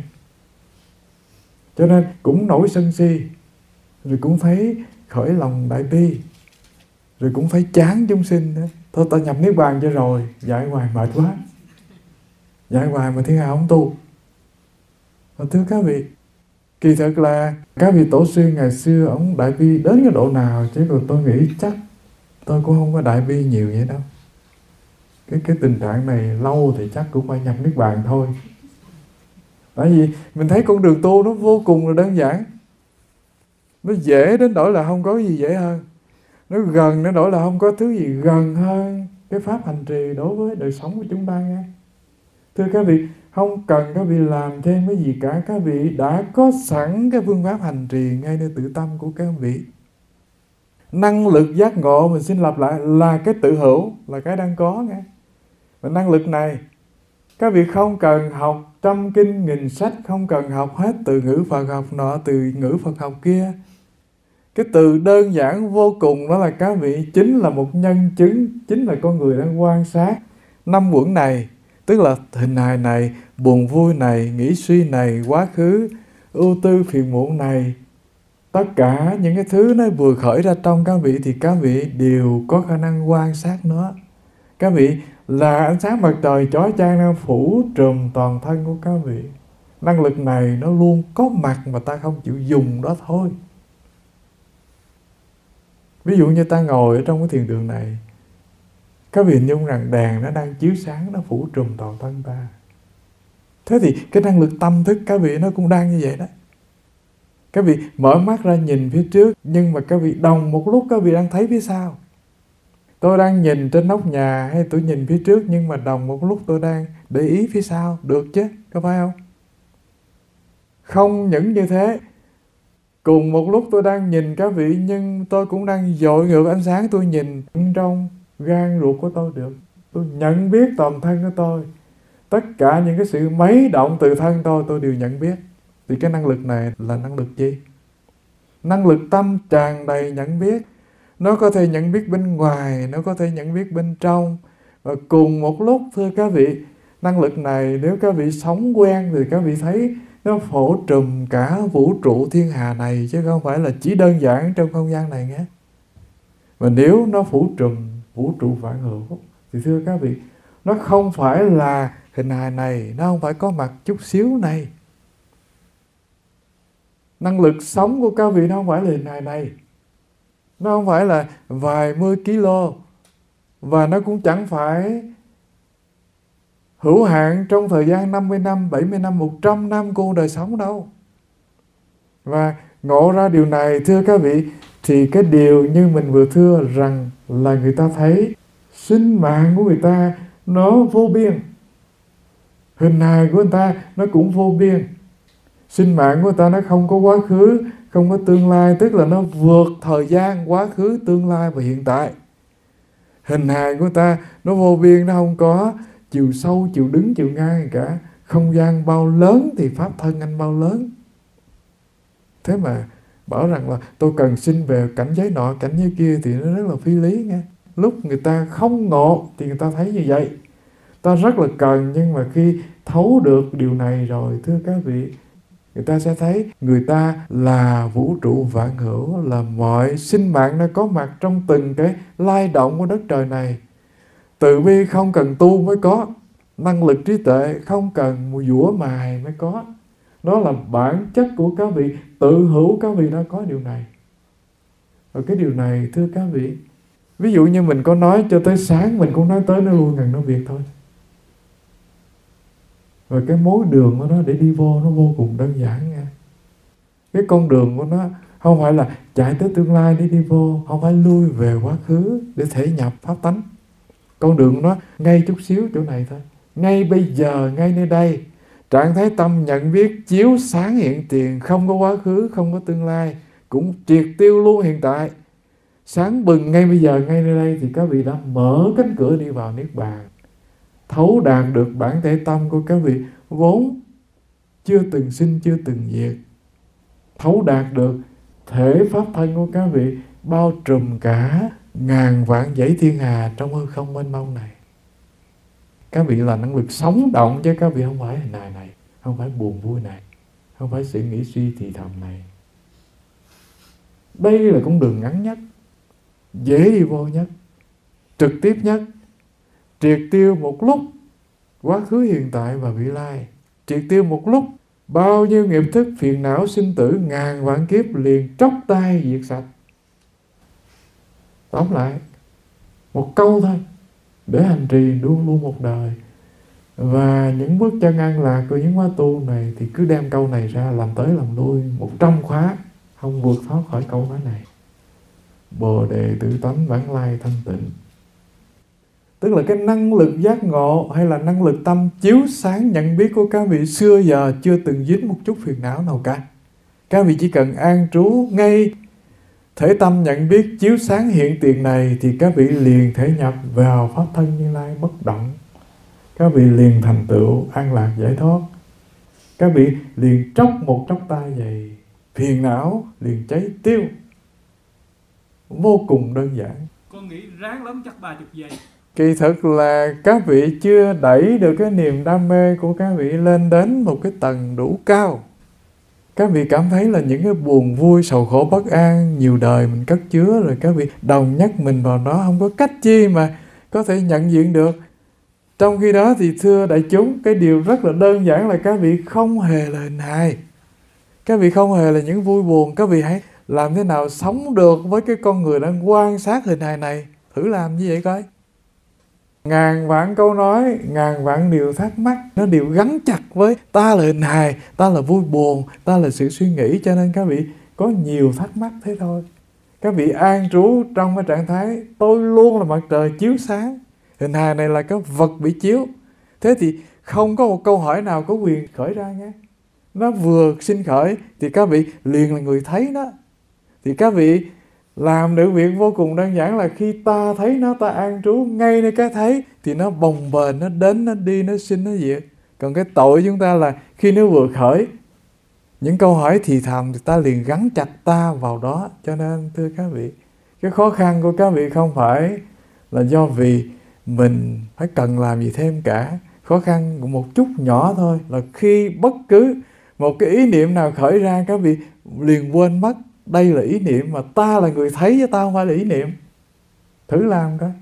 Cho nên cũng nổi sân si, rồi cũng thấy khởi lòng đại bi, rồi cũng thấy chán chúng sinh nữa. Thôi ta nhập niết bàn cho rồi, dạy hoài mệt quá, dạy hoài mà thiên hạ không tu. Và thưa các vị, kỳ thực là các vị tổ sư ngày xưa ông đại bi đến cái độ nào, chứ còn tôi nghĩ chắc tôi cũng không có đại bi nhiều vậy đâu. Cái, cái tình trạng này lâu thì chắc cũng phải nhập niết bàn thôi. Tại vì mình thấy con đường tu nó vô cùng là đơn giản. Nó dễ đến đổi là không có gì dễ hơn. Nó gần đến đổi là không có thứ gì gần hơn cái pháp hành trì đối với đời sống của chúng ta nghe. Thưa các vị, không cần các vị làm thêm cái gì cả. Các vị đã có sẵn cái phương pháp hành trì ngay nơi tự tâm của các vị. Năng lực giác ngộ, mình xin lặp lại, là cái tự hữu, là cái đang có nghe. Và năng lực này các vị không cần học trăm kinh nghìn sách, không cần học hết từ ngữ Phật học nọ, từ ngữ Phật học kia. Cái từ đơn giản vô cùng đó là các vị chính là một nhân chứng, chính là con người đang quan sát năm uẩn này, tức là hình hài này, buồn vui này, nghĩ suy này, quá khứ, ưu tư phiền muộn này. Tất cả những cái thứ nó vừa khởi ra trong các vị thì các vị đều có khả năng quan sát nó. Các vị là ánh sáng mặt trời chói chang đang phủ trùm toàn thân của các vị. Năng lực này nó luôn có mặt mà ta không chịu dùng đó thôi. Ví dụ như ta ngồi ở trong cái thiền đường này, các vị hình dung rằng đèn nó đang chiếu sáng, nó phủ trùm toàn thân ta. Thế thì cái năng lực tâm thức các vị nó cũng đang như vậy đó. Các vị mở mắt ra nhìn phía trước, nhưng mà các vị đồng một lúc các vị đang thấy phía sau. Tôi đang nhìn trên nóc nhà hay tôi nhìn phía trước, nhưng mà đồng một lúc tôi đang để ý phía sau. Được chứ, có phải không? Không những như thế, cùng một lúc tôi đang nhìn các vị, nhưng tôi cũng đang dội ngược ánh sáng, tôi nhìn trong gan ruột của tôi được. Tôi nhận biết toàn thân của tôi. Tất cả những cái sự mấy động từ thân tôi, tôi đều nhận biết. Thì cái năng lực này là năng lực gì? Năng lực tâm tràn đầy nhận biết. Nó có thể nhận biết bên ngoài, nó có thể nhận biết bên trong. Và cùng một lúc, thưa các vị, năng lực này nếu các vị sống quen thì các vị thấy nó phổ trùm cả vũ trụ thiên hà này, chứ không phải là chỉ đơn giản trong không gian này nhé. Và nếu nó phủ trùm vũ trụ vạn hữu thì thưa các vị, nó không phải là hình hài này, nó không phải có mặt chút xíu này. Năng lực sống của các vị nó không phải là hình hài này, nó không phải là vài mươi kilo, và nó cũng chẳng phải hữu hạn trong thời gian năm mươi năm, bảy mươi năm, một trăm năm của đời sống đâu. Và ngộ ra điều này, thưa các vị, thì cái điều như mình vừa thưa rằng là người ta thấy sinh mạng của người ta nó vô biên, hình hài của người ta nó cũng vô biên. Sinh mạng của người ta nó không có quá khứ, không có tương lai, tức là nó vượt thời gian, quá khứ, tương lai và hiện tại. Hình hài của người ta nó vô biên, nó không có chiều sâu, chiều đứng, chiều ngang gì cả. Không gian bao lớn thì pháp thân anh bao lớn. Thế mà bảo rằng là tôi cần sinh về cảnh giới nọ, cảnh giới kia thì nó rất là phi lý nghe. Lúc người ta không ngộ thì người ta thấy như vậy. Ta rất là cần, nhưng mà khi thấu được điều này rồi, thưa các vị, người ta sẽ thấy người ta là vũ trụ vạn hữu, là mọi sinh mạng nó có mặt trong từng cái lay động của đất trời này. Từ bi không cần tu mới có, năng lực trí tuệ không cần dũa mài mới có. Nó là bản chất của các vị, tự hữu các vị đã có điều này. Và cái điều này, thưa các vị, ví dụ như mình có nói cho tới sáng, mình cũng nói tới nó luôn gần nó việc thôi. Và cái mối đường của nó để đi vô nó vô cùng đơn giản nha. Cái con đường của nó không phải là chạy tới tương lai để đi vô, không phải lui về quá khứ để thể nhập pháp tánh. Con đường của nó ngay chút xíu chỗ này thôi. Ngay bây giờ, ngay nơi đây, trạng thái tâm nhận biết chiếu sáng hiện tiền, không có quá khứ, không có tương lai, cũng triệt tiêu luôn hiện tại. Sáng bừng ngay bây giờ, ngay nơi đây thì các vị đã mở cánh cửa đi vào Niết Bàn. Thấu đạt được bản thể tâm của các vị vốn chưa từng sinh, chưa từng diệt. Thấu đạt được thể pháp thân của các vị bao trùm cả ngàn vạn dãy thiên hà trong hư không mênh mông này. Các vị là năng lực sống động, chứ các vị không phải hình hài này, không phải buồn vui này, không phải sự nghĩ suy thì thầm này. Đây là con đường ngắn nhất, dễ đi vô nhất, trực tiếp nhất, triệt tiêu một lúc quá khứ, hiện tại và vị lai. Triệt tiêu một lúc bao nhiêu nghiệp thức phiền não sinh tử ngàn vạn kiếp, liền tróc tay diệt sạch. Tóm lại một câu thôi để hành trì luôn luôn một đời. Và những bước chân an lạc của những khóa tu này thì cứ đem câu này ra làm tới làm lui một trăm khóa, không vượt thoát khỏi câu nói này. Bồ đề tự tánh vãng lai thanh tịnh, tức là cái năng lực giác ngộ hay là năng lực tâm chiếu sáng nhận biết của các vị xưa giờ chưa từng dính một chút phiền não nào cả. Các vị chỉ cần an trú ngay thể tâm nhận biết chiếu sáng hiện tiền này, thì các vị liền thể nhập vào pháp thân Như Lai bất động. Các vị liền thành tựu an lạc giải thoát. Các vị liền tróc một tróc tay vậy, phiền não liền cháy tiêu. Vô cùng đơn giản. Con nghĩ ráng lắm chắc ba chục giây. Kỳ thực là các vị chưa đẩy được cái niềm đam mê của các vị lên đến một cái tầng đủ cao. Các vị cảm thấy là những cái buồn vui, sầu khổ, bất an nhiều đời mình cất chứa, rồi các vị đồng nhắc mình vào đó, không có cách chi mà có thể nhận diện được. Trong khi đó thì thưa đại chúng, cái điều rất là đơn giản là các vị không hề là hình hài. Các vị không hề là những vui buồn. Các vị hãy làm thế nào sống được với cái con người đang quan sát hình hài này. Thử làm như vậy coi. Ngàn vạn câu nói, ngàn vạn điều thắc mắc, nó đều gắn chặt với ta là hình hài, ta là vui buồn, ta là sự suy nghĩ. Cho nên các vị có nhiều thắc mắc thế thôi. Các vị an trú trong cái trạng thái tôi luôn là mặt trời chiếu sáng. Hình hài này là cái vật bị chiếu. Thế thì không có một câu hỏi nào có quyền khởi ra nghe. Nó vừa sinh khởi thì các vị liền là người thấy nó. Thì các vị làm được việc vô cùng đơn giản là khi ta thấy nó, ta an trú ngay nơi cái thấy, thì nó bồng bềnh, nó đến, nó đi, nó sinh, nó diệt. Còn cái tội chúng ta là khi nó vừa khởi, những câu hỏi thì thầm thì ta liền gắn chặt ta vào đó. Cho nên thưa các vị, cái khó khăn của các vị không phải là do vì mình phải cần làm gì thêm cả. Khó khăn của một chút nhỏ thôi là khi bất cứ một cái ý niệm nào khởi ra, các vị liền quên mất đây là ý niệm, mà ta là người thấy chứ ta không phải là ý niệm. Thử làm coi.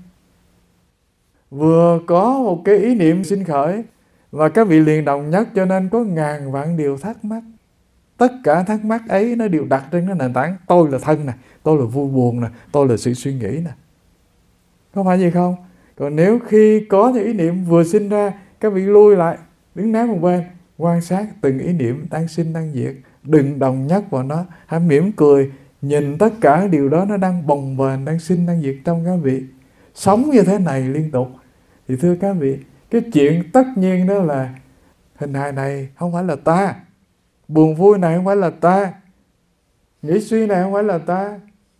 Vừa có một cái ý niệm sinh khởi và các vị liền đồng nhất, cho nên có ngàn vạn điều thắc mắc. Tất cả thắc mắc ấy nó đều đặt trên cái nền tảng tôi là thân nè, tôi là vui buồn nè, tôi là sự suy nghĩ nè. Có phải gì không? Còn nếu khi có những ý niệm vừa sinh ra, các vị lui lại, đứng nép một bên, quan sát từng ý niệm đang sinh đang diệt. Đừng đồng nhất vào nó, hãy mỉm cười, nhìn tất cả điều đó nó đang bồng bềnh, đang sinh đang diệt trong các vị. Sống như thế này liên tục. Thì thưa các vị, cái chuyện tất nhiên đó là hình hài này không phải là ta, buồn vui này không phải là ta, nghĩ suy này không phải là ta.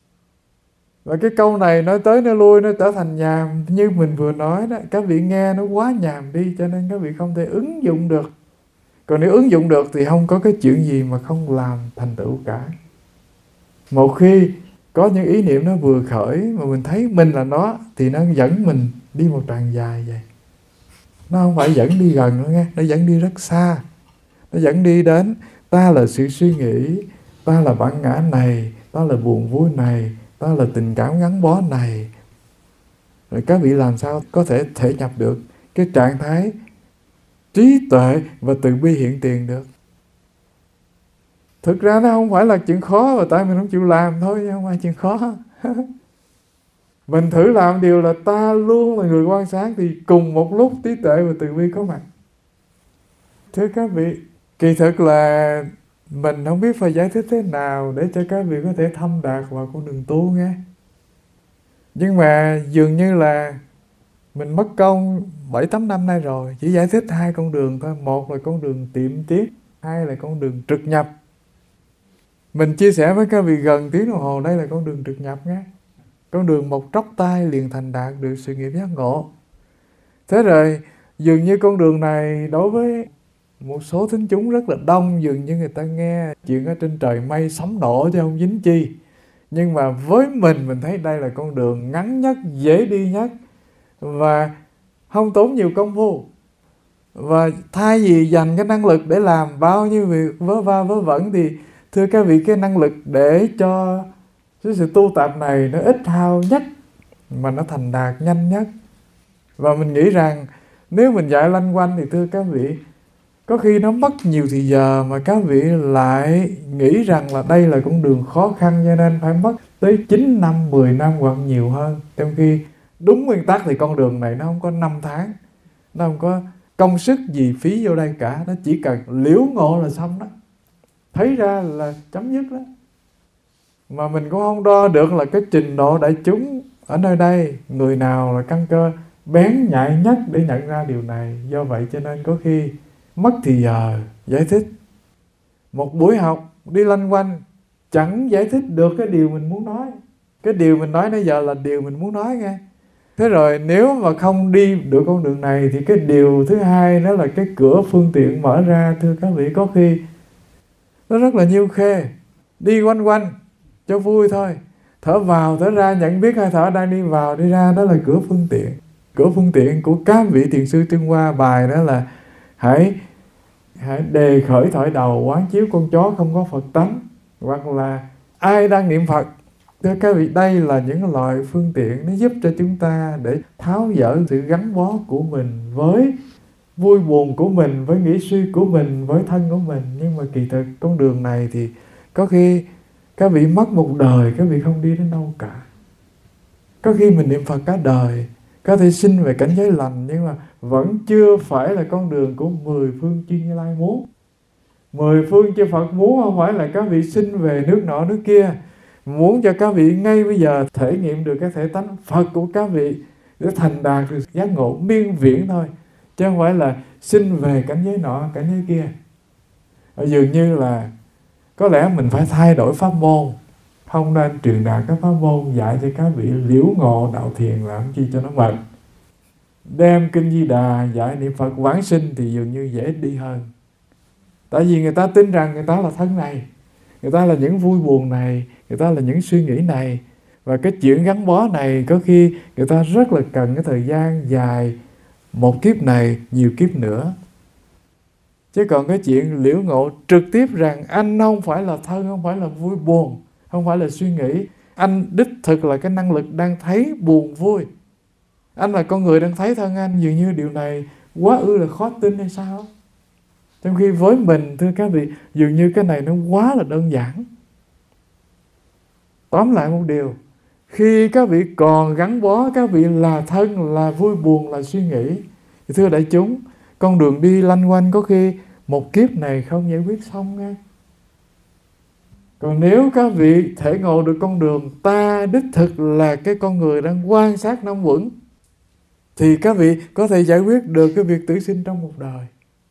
Và cái câu này nói tới nói lui nó trở thành nhàm. Như mình vừa nói đó, các vị nghe nó quá nhàm đi, cho nên các vị không thể ứng dụng được. Còn nếu ứng dụng được thì không có cái chuyện gì mà không làm thành tựu cả. Một khi có những ý niệm nó vừa khởi mà mình thấy mình là nó, thì nó dẫn mình đi một tràng dài vậy. Nó không phải dẫn đi gần nữa nghe, nó dẫn đi rất xa. Nó dẫn đi đến ta là sự suy nghĩ, ta là bản ngã này, ta là buồn vui này, ta là tình cảm gắn bó này. Rồi các vị làm sao có thể thể nhập được cái trạng thái trí tuệ và từ bi hiện tiền được. Thực ra nó không phải là chuyện khó, mà tại mình không chịu làm thôi, chứ không phải chuyện khó. Mình thử làm điều là ta luôn là người quan sát, thì cùng một lúc trí tuệ và từ bi có mặt. Thưa các vị, kỳ thực là mình không biết phải giải thích thế nào để cho các vị có thể thâm đạt vào con đường tu nghe. Nhưng mà dường như là mình mất công bảy tám năm nay rồi, chỉ giải thích hai con đường thôi. Một là con đường tiệm tiết, hai là con đường trực nhập. Mình chia sẻ với các vị gần tiếng đồng hồ, đây là con đường trực nhập nghe. Con đường một tróc tay liền thành đạt được sự nghiệp giác ngộ. Thế rồi dường như con đường này đối với một số thính chúng rất là đông, dường như người ta nghe chuyện ở trên trời mây sóng nổ chứ không dính chi. Nhưng mà với mình, mình thấy đây là con đường ngắn nhất, dễ đi nhất và không tốn nhiều công phu. Và thay vì dành cái năng lực để làm bao nhiêu việc vớ va vớ vẩn, thì thưa các vị, cái năng lực để cho cái sự tu tập này nó ít hao nhất mà nó thành đạt nhanh nhất. Và mình nghĩ rằng nếu mình dạy lanh quanh thì thưa các vị, có khi nó mất nhiều thì giờ mà các vị lại nghĩ rằng là đây là con đường khó khăn, cho nên phải mất tới chín năm, mười năm hoặc nhiều hơn. Trong khi đúng nguyên tắc thì con đường này nó không có năm tháng, nó không có công sức gì phí vô đây cả. Nó chỉ cần liễu ngộ là xong đó, thấy ra là chấm dứt đó. Mà mình cũng không đo được là cái trình độ đại chúng ở nơi đây, người nào là căn cơ bén nhạy nhất để nhận ra điều này. Do vậy cho nên có khi mất thì giờ giải thích. Một buổi học đi lanh quanh chẳng giải thích được cái điều mình muốn nói. Cái điều mình nói nãy giờ là điều mình muốn nói nghe. Thế rồi nếu mà không đi được con đường này thì cái điều thứ hai đó là cái cửa phương tiện mở ra, thưa các vị, có khi nó rất là nhiêu khê, đi quanh quanh cho vui thôi. Thở vào thở ra, nhận biết hơi thở đang đi vào đi ra, đó là cửa phương tiện. Cửa phương tiện của các vị thiền sư Trung Hoa bài đó là hãy hãy đề khởi thổi đầu, quán chiếu con chó không có Phật tánh, hoặc là ai đang niệm Phật. Thưa các vị, đây là những loại phương tiện nó giúp cho chúng ta để tháo dỡ sự gắn bó của mình với vui buồn của mình, với nghĩ suy của mình, với thân của mình. Nhưng mà kỳ thực con đường này thì có khi các vị mất một đời, các vị không đi đến đâu cả. Có khi mình niệm Phật cả đời, có thể sinh về cảnh giới lành, nhưng mà vẫn chưa phải là con đường của mười phương chư Như Lai muốn. Mười phương chư Phật muốn không phải là các vị sinh về nước nọ nước kia, muốn cho các vị ngay bây giờ thể nghiệm được cái thể tánh Phật của các vị để thành đạt được giác ngộ miên viễn thôi, chứ không phải là sinh về cảnh giới nọ cảnh giới kia. Dường như là có lẽ mình phải thay đổi pháp môn, không nên truyền đạt các pháp môn dạy cho các vị liễu ngộ đạo thiền làm chi cho nó mệt. Đem kinh Di Đà dạy niệm Phật vãng sinh thì dường như dễ đi hơn. Tại vì người ta tin rằng người ta là thân này, người ta là những vui buồn này, người ta là những suy nghĩ này. Và cái chuyện gắn bó này có khi người ta rất là cần cái thời gian dài, một kiếp này, nhiều kiếp nữa. Chứ còn cái chuyện liễu ngộ trực tiếp rằng anh không phải là thân, không phải là vui buồn, không phải là suy nghĩ. Anh đích thực là cái năng lực đang thấy buồn vui. Anh là con người đang thấy thân anh, dường như điều này quá ư là khó tin hay sao? Trong khi với mình, thưa các vị, dường như cái này nó quá là đơn giản. Tóm lại một điều, khi các vị còn gắn bó các vị là thân, là vui buồn, là suy nghĩ, thì thưa đại chúng, con đường đi lanh quanh có khi một kiếp này không giải quyết xong nghe. Còn nếu các vị thể ngộ được con đường ta đích thực là cái con người đang quan sát năm uẩn, thì các vị có thể giải quyết được cái việc tử sinh trong một đời.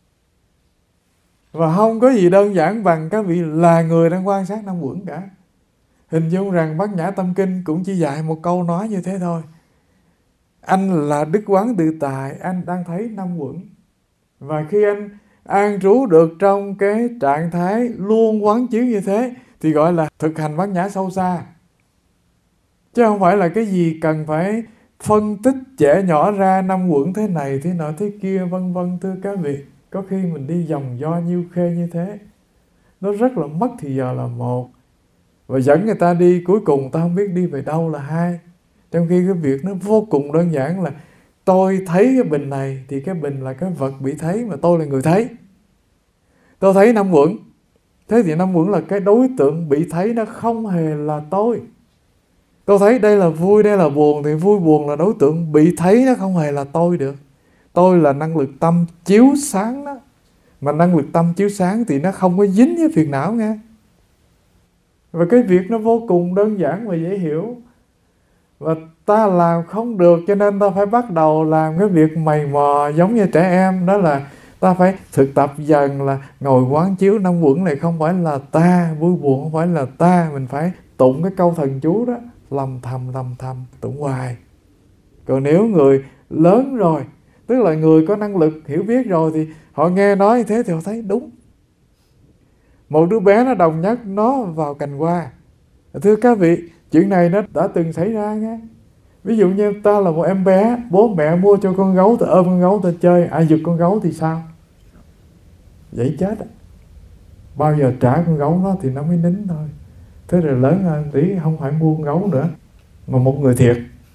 Và không có gì đơn giản bằng các vị là người đang quan sát năm uẩn cả. Hình dung rằng Bát Nhã Tâm Kinh cũng chỉ dạy một câu nói như thế thôi. Anh là đức quán tự tại, anh đang thấy năm uẩn. Và khi anh an trú được trong cái trạng thái luôn quán chiếu như thế thì gọi là thực hành bát nhã sâu xa. Chứ không phải là cái gì cần phải phân tích chẻ nhỏ ra năm uẩn thế này, thế nọ, thế kia, vân vân. Thưa các vị, có khi mình đi vòng vo nhiêu khê như thế, nó rất là mất thì giờ là một, và dẫn người ta đi, cuối cùng ta không biết đi về đâu là hai. Trong khi cái việc nó vô cùng đơn giản là tôi thấy cái bình này thì cái bình là cái vật bị thấy, mà tôi là người thấy. Tôi thấy năm uẩn, thế thì năm uẩn là cái đối tượng bị thấy, nó không hề là tôi. Tôi thấy đây là vui, đây là buồn, thì vui buồn là đối tượng bị thấy, nó không hề là tôi được. Tôi là năng lực tâm chiếu sáng đó. Mà năng lực tâm chiếu sáng thì nó không có dính với phiền não nghe. Và cái việc nó vô cùng đơn giản và dễ hiểu. Và ta làm không được, cho nên ta phải bắt đầu làm cái việc mày mò giống như trẻ em. Đó là ta phải thực tập dần là ngồi quán chiếu năm uẩn này không phải là ta, vui buồn không phải là ta. Mình phải tụng cái câu thần chú đó, lầm thầm lầm thầm tụng hoài. Còn nếu người lớn rồi, tức là người có năng lực hiểu biết rồi, thì họ nghe nói như thế thì họ thấy đúng. Một đứa bé nó đồng nhất nó vào cành hoa. Thưa các vị, chuyện này nó đã từng xảy ra nghe. Ví dụ như ta là một em bé, bố mẹ mua cho con gấu, ta ôm con gấu ta chơi, ai giật con gấu thì sao? Vậy chết á. Bao giờ trả con gấu nó thì nó mới nín thôi. Thế rồi lớn hơn tí không phải mua con gấu nữa, mà một người thiệt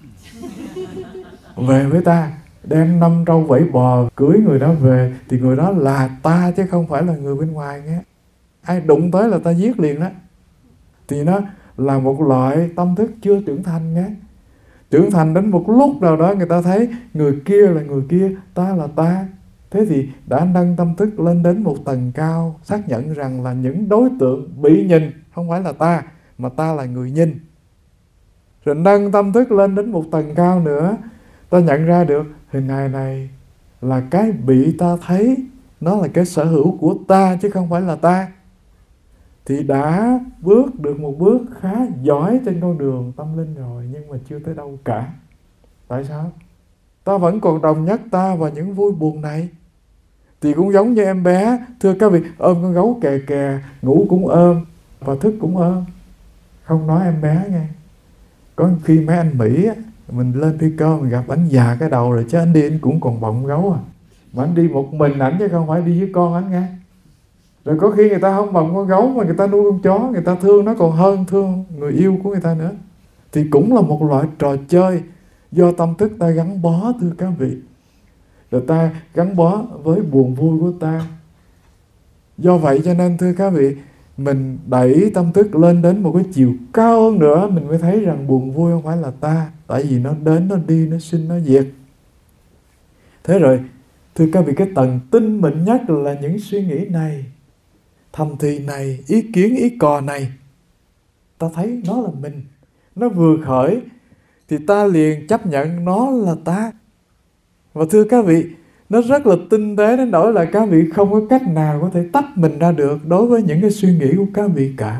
về với ta, đem năm trâu vẫy bò cưới người đó về, thì người đó là ta chứ không phải là người bên ngoài nghe. Ai đụng tới là ta giết liền đó. Thì nó là một loại tâm thức chưa trưởng thành nghe. Trưởng thành đến một lúc nào đó người ta thấy người kia là người kia, ta là ta. Thế thì đã nâng tâm thức lên đến một tầng cao, xác nhận rằng là những đối tượng bị nhìn không phải là ta, mà ta là người nhìn. Rồi nâng tâm thức lên đến một tầng cao nữa, ta nhận ra được hình hài này là cái bị ta thấy, nó là cái sở hữu của ta chứ không phải là ta. thì đã bước được một bước khá giỏi trên con đường tâm linh rồi, nhưng mà chưa tới đâu cả. Tại sao? Ta vẫn còn đồng nhất ta vào những vui buồn này. Thì cũng giống như em bé, thưa các vị, ôm con gấu kè kè, ngủ cũng ôm và thức cũng ôm. Không nói em bé nghe. Có khi mấy anh Mỹ á, mình lên phi cơ mình gặp ảnh già cái đầu rồi, chứ anh đi anh cũng còn bọng gấu à. Mà anh đi một mình ảnh chứ không phải đi với con ảnh nghe. Rồi có khi người ta không bọng con gấu mà người ta nuôi con chó, người ta thương nó còn hơn thương người yêu của người ta nữa. Thì cũng là một loại trò chơi do tâm thức ta gắn bó, thưa các vị. Rồi ta gắn bó với buồn vui của ta. Do vậy cho nên thưa các vị, mình đẩy tâm thức lên đến một cái chiều cao hơn nữa, mình mới thấy rằng buồn vui không phải là ta. Tại vì nó đến, nó đi, nó sinh, nó diệt. Thế rồi, thưa các vị, cái tầng tinh mịn nhất là những suy nghĩ này, thầm thì này, ý kiến, ý cò này. Ta thấy nó là mình. Nó vừa khởi thì ta liền chấp nhận nó là ta. Và thưa các vị, nó rất là tinh tế đến nỗi là các vị không có cách nào có thể tách mình ra được đối với những cái suy nghĩ của các vị cả.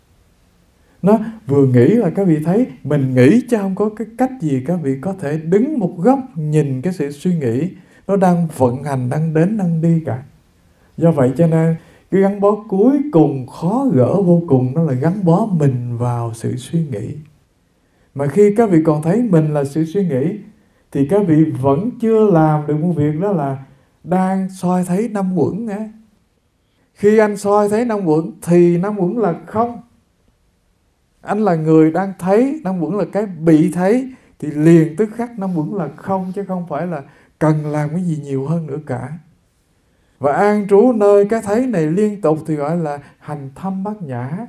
Nó vừa nghĩ là các vị thấy mình nghĩ, chứ không có cái cách gì các vị có thể đứng một góc nhìn cái sự suy nghĩ nó đang vận hành, đang đến, đang đi cả. Do vậy cho nên cái gắn bó cuối cùng khó gỡ vô cùng, đó là gắn bó mình vào sự suy nghĩ. Mà khi các vị còn thấy mình là sự suy nghĩ thì các vị vẫn chưa làm được một việc, đó là đang soi thấy năm uẩn á. Khi anh soi thấy năm uẩn thì năm uẩn là không. Anh là người đang thấy, năm uẩn là cái bị thấy, thì liền tức khắc năm uẩn là không, chứ không phải là cần làm cái gì nhiều hơn nữa cả. Và an trú nơi cái thấy này liên tục thì gọi là hành thâm bát nhã.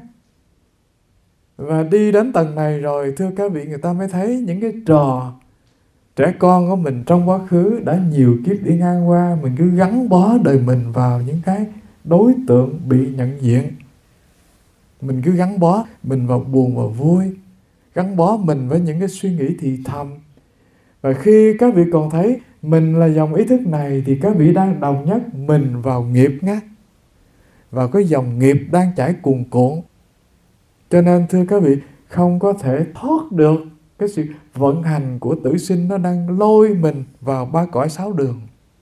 Và đi đến tầng này rồi, thưa các vị, người ta mới thấy những cái trò trẻ con của mình trong quá khứ đã nhiều kiếp đi ngang qua, mình cứ gắn bó đời mình vào những cái đối tượng bị nhận diện. Mình cứ gắn bó mình vào buồn và vui, gắn bó mình với những cái suy nghĩ thì thầm. Và khi các vị còn thấy mình là dòng ý thức này thì các vị đang đồng nhất mình vào nghiệp ngắt, vào cái dòng nghiệp đang chảy cuồn cuộn. Cho nên thưa các vị, không có thể thoát được cái sự vận hành của tử sinh, nó đang lôi mình vào ba cõi sáu đường.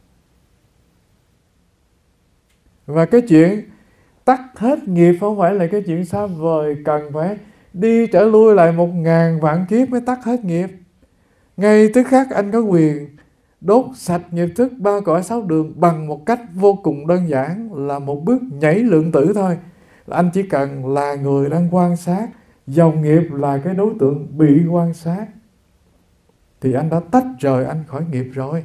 Và cái chuyện tắt hết nghiệp không phải là cái chuyện xa vời, cần phải đi trở lui lại một ngàn vạn kiếp mới tắt hết nghiệp. Ngay tức khắc anh có quyền đốt sạch nghiệp thức ba cõi sáu đường bằng một cách vô cùng đơn giản, là một bước nhảy lượng tử thôi. Anh chỉ cần là người đang quan sát, dòng nghiệp là cái đối tượng bị quan sát, thì anh đã tách rời anh khỏi nghiệp rồi.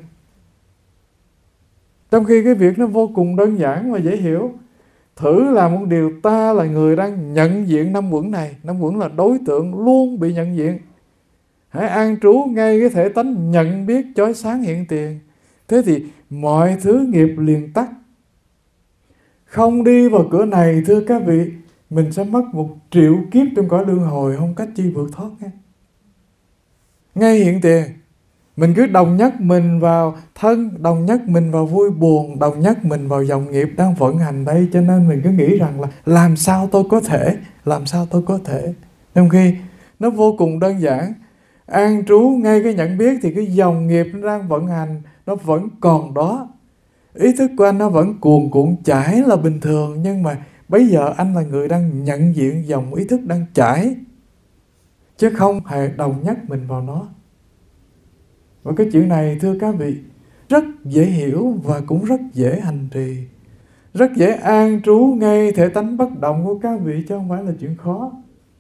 Trong khi cái việc nó vô cùng đơn giản và dễ hiểu. Thử làm một điều, ta là người đang nhận diện năm uẩn này. Năm uẩn là đối tượng luôn bị nhận diện. Hãy an trú ngay cái thể tánh nhận biết chói sáng hiện tiền. Thế thì mọi thứ nghiệp liền tắt. Không đi vào cửa này, thưa các vị, mình sẽ mất một triệu kiếp trong cõi luân hồi, không cách chi vượt thoát nghe. Ngay hiện tiền, mình cứ đồng nhất mình vào thân, đồng nhất mình vào vui buồn, đồng nhất mình vào dòng nghiệp đang vận hành đây. Cho nên mình cứ nghĩ rằng là làm sao tôi có thể, làm sao tôi có thể. Trong khi nó vô cùng đơn giản. An trú ngay cái nhận biết thì cái dòng nghiệp nó đang vận hành, nó vẫn còn đó. Ý thức của anh nó vẫn cuồn cuộn chảy là bình thường, nhưng mà bây giờ anh là người đang nhận diện dòng ý thức đang chảy, chứ không hề đồng nhất mình vào nó. Và cái chuyện này, thưa các vị, rất dễ hiểu và cũng rất dễ hành trì. Rất dễ an trú ngay thể tánh bất động của các vị, chứ không phải là chuyện khó.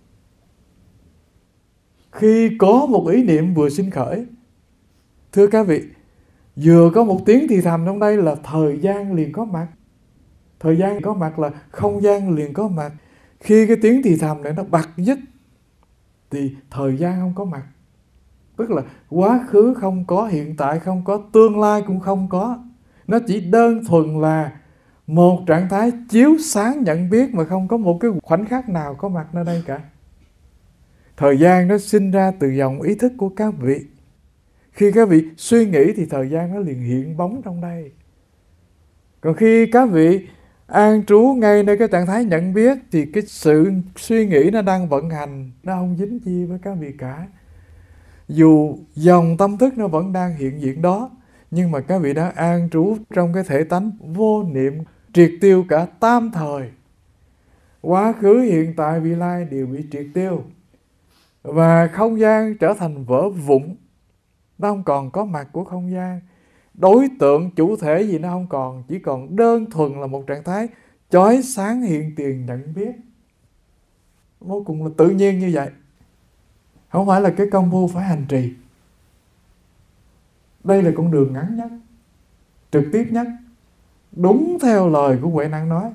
Khi có một ý niệm vừa sinh khởi, thưa các vị, vừa có một tiếng thì thầm trong đây là thời gian liền có mặt. Thời gian có mặt là không gian liền có mặt. Khi cái tiếng thì thầm này nó bật dứt thì thời gian không có mặt. Tức là quá khứ không có, hiện tại không có, tương lai cũng không có. Nó chỉ đơn thuần là một trạng thái chiếu sáng nhận biết, mà không có một cái khoảnh khắc nào có mặt nơi đây cả. Thời gian nó sinh ra từ dòng ý thức của các vị. Khi các vị suy nghĩ thì thời gian nó liền hiện bóng trong đây. Còn khi các vị an trú ngay nơi cái trạng thái nhận biết, thì cái sự suy nghĩ nó đang vận hành, nó không dính chi với các vị cả. Dù dòng tâm thức nó vẫn đang hiện diện đó, nhưng mà các vị đã an trú trong cái thể tánh vô niệm, triệt tiêu cả tam thời. Quá khứ, hiện tại, vị lai đều bị triệt tiêu. Và không gian trở thành vỡ vụn. Nó không còn có mặt của không gian. Đối tượng, chủ thể gì nó không còn. Chỉ còn đơn thuần là một trạng thái chói sáng hiện tiền nhận biết. Vô cùng là tự nhiên như vậy. Không phải là cái công phu phải hành trì. Đây là con đường ngắn nhất, trực tiếp nhất, đúng theo lời của Huệ Năng nói.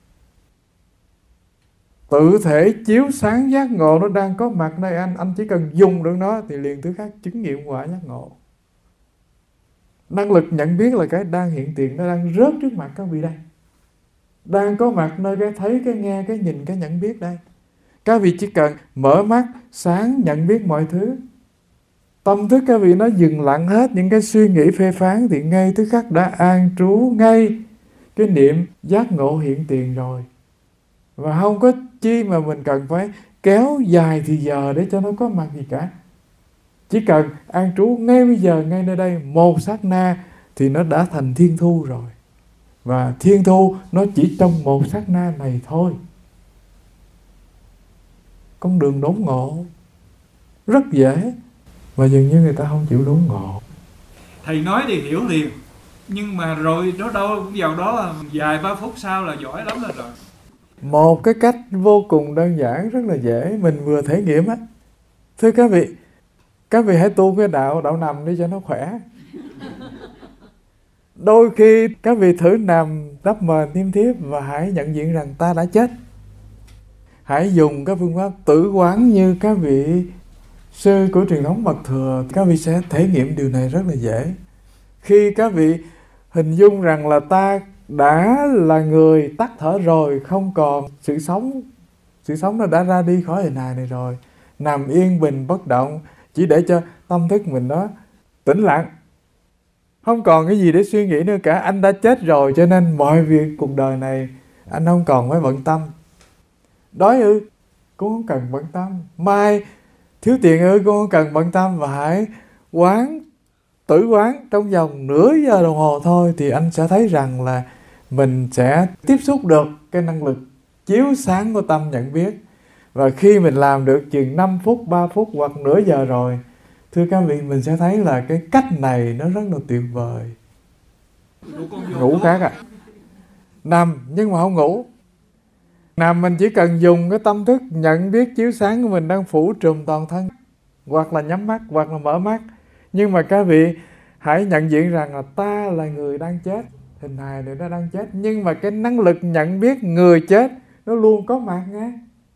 Tự thể chiếu sáng giác ngộ nó đang có mặt nơi anh. Anh chỉ cần dùng được nó thì liền thứ khác chứng nghiệm quả giác ngộ. Năng lực nhận biết là cái đang hiện tiền, nó đang rớt trước mặt các vị đây. Đang có mặt nơi cái thấy, cái nghe, cái nhìn, cái nhận biết đây. Các vị chỉ cần mở mắt, sáng, nhận biết mọi thứ. Tâm thức các vị nó dừng lặng hết những cái suy nghĩ phê phán, thì ngay tức khắc đã an trú ngay cái niệm giác ngộ hiện tiền rồi. Và không có chi mà mình cần phải kéo dài thì giờ để cho nó có mặt gì cả. Chỉ cần an trú ngay bây giờ, ngay nơi đây, một sát na thì nó đã thành thiên thu rồi. Và thiên thu nó chỉ trong một sát na này thôi. Con đường đốn ngộ rất dễ, mà dường như người ta không chịu đốn ngộ. Thầy nói thì hiểu liền, nhưng mà rồi đó đâu vào đó vài ba phút sau là giỏi lắm rồi rồi. Một cái cách vô cùng đơn giản, rất là dễ, mình vừa thể nghiệm á. Thưa các vị, các vị hãy tu cái đạo đạo nằm đi cho nó khỏe. Đôi khi các vị thử nằm đắp mền thiêm thiếp và hãy nhận diện rằng ta đã chết. Hãy dùng các phương pháp tử quán như các vị sư của truyền thống Mật Thừa, các vị sẽ thể nghiệm điều này rất là dễ. Khi các vị hình dung rằng là ta đã là người tắt thở rồi, không còn sự sống, sự sống nó đã ra đi khỏi hình hài này rồi, nằm yên bình bất động, chỉ để cho tâm thức mình nó tĩnh lặng, không còn cái gì để suy nghĩ nữa cả. Anh đã chết rồi, cho nên mọi việc cuộc đời này anh không còn phải bận tâm. Đói ư, cũng không cần bận tâm. Mai thiếu tiền ư, cũng không cần bận tâm. Và hãy quán, tử quán trong vòng nửa giờ đồng hồ thôi, thì anh sẽ thấy rằng là mình sẽ tiếp xúc được cái năng lực chiếu sáng của tâm nhận biết. Và khi mình làm được chừng năm phút, ba phút hoặc nửa giờ rồi, thưa các vị, mình sẽ thấy là cái cách này nó rất là tuyệt vời. Ngủ khác à. Nằm nhưng mà không ngủ. Nằm mình chỉ cần dùng cái tâm thức nhận biết chiếu sáng của mình đang phủ trùm toàn thân, hoặc là nhắm mắt, hoặc là mở mắt. Nhưng mà các vị hãy nhận diện rằng là ta là người đang chết. Hình hài này nó đang chết, nhưng mà cái năng lực nhận biết người chết nó luôn có mặt nghe.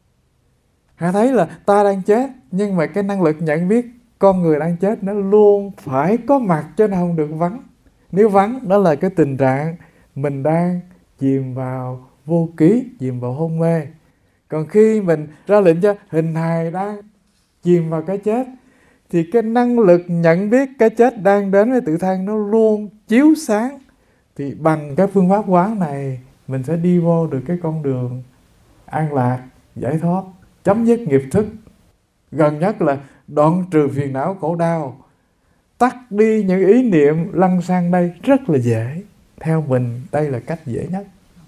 Hãy thấy là ta đang chết, nhưng mà cái năng lực nhận biết con người đang chết nó luôn phải có mặt, chứ nó không được vắng. Nếu vắng, đó là cái tình trạng mình đang chìm vào vô ký, chìm vào hôn mê. Còn khi mình ra lệnh cho hình hài đang chìm vào cái chết, thì cái năng lực nhận biết cái chết đang đến với tự thân nó luôn chiếu sáng. Thì bằng cái phương pháp quán này, mình sẽ đi vô được cái con đường an lạc, giải thoát, chấm dứt nghiệp thức. Gần nhất là đoạn trừ phiền não khổ đau, tắt đi những ý niệm lăn sang đây rất là dễ. Theo mình, đây là cách dễ nhất.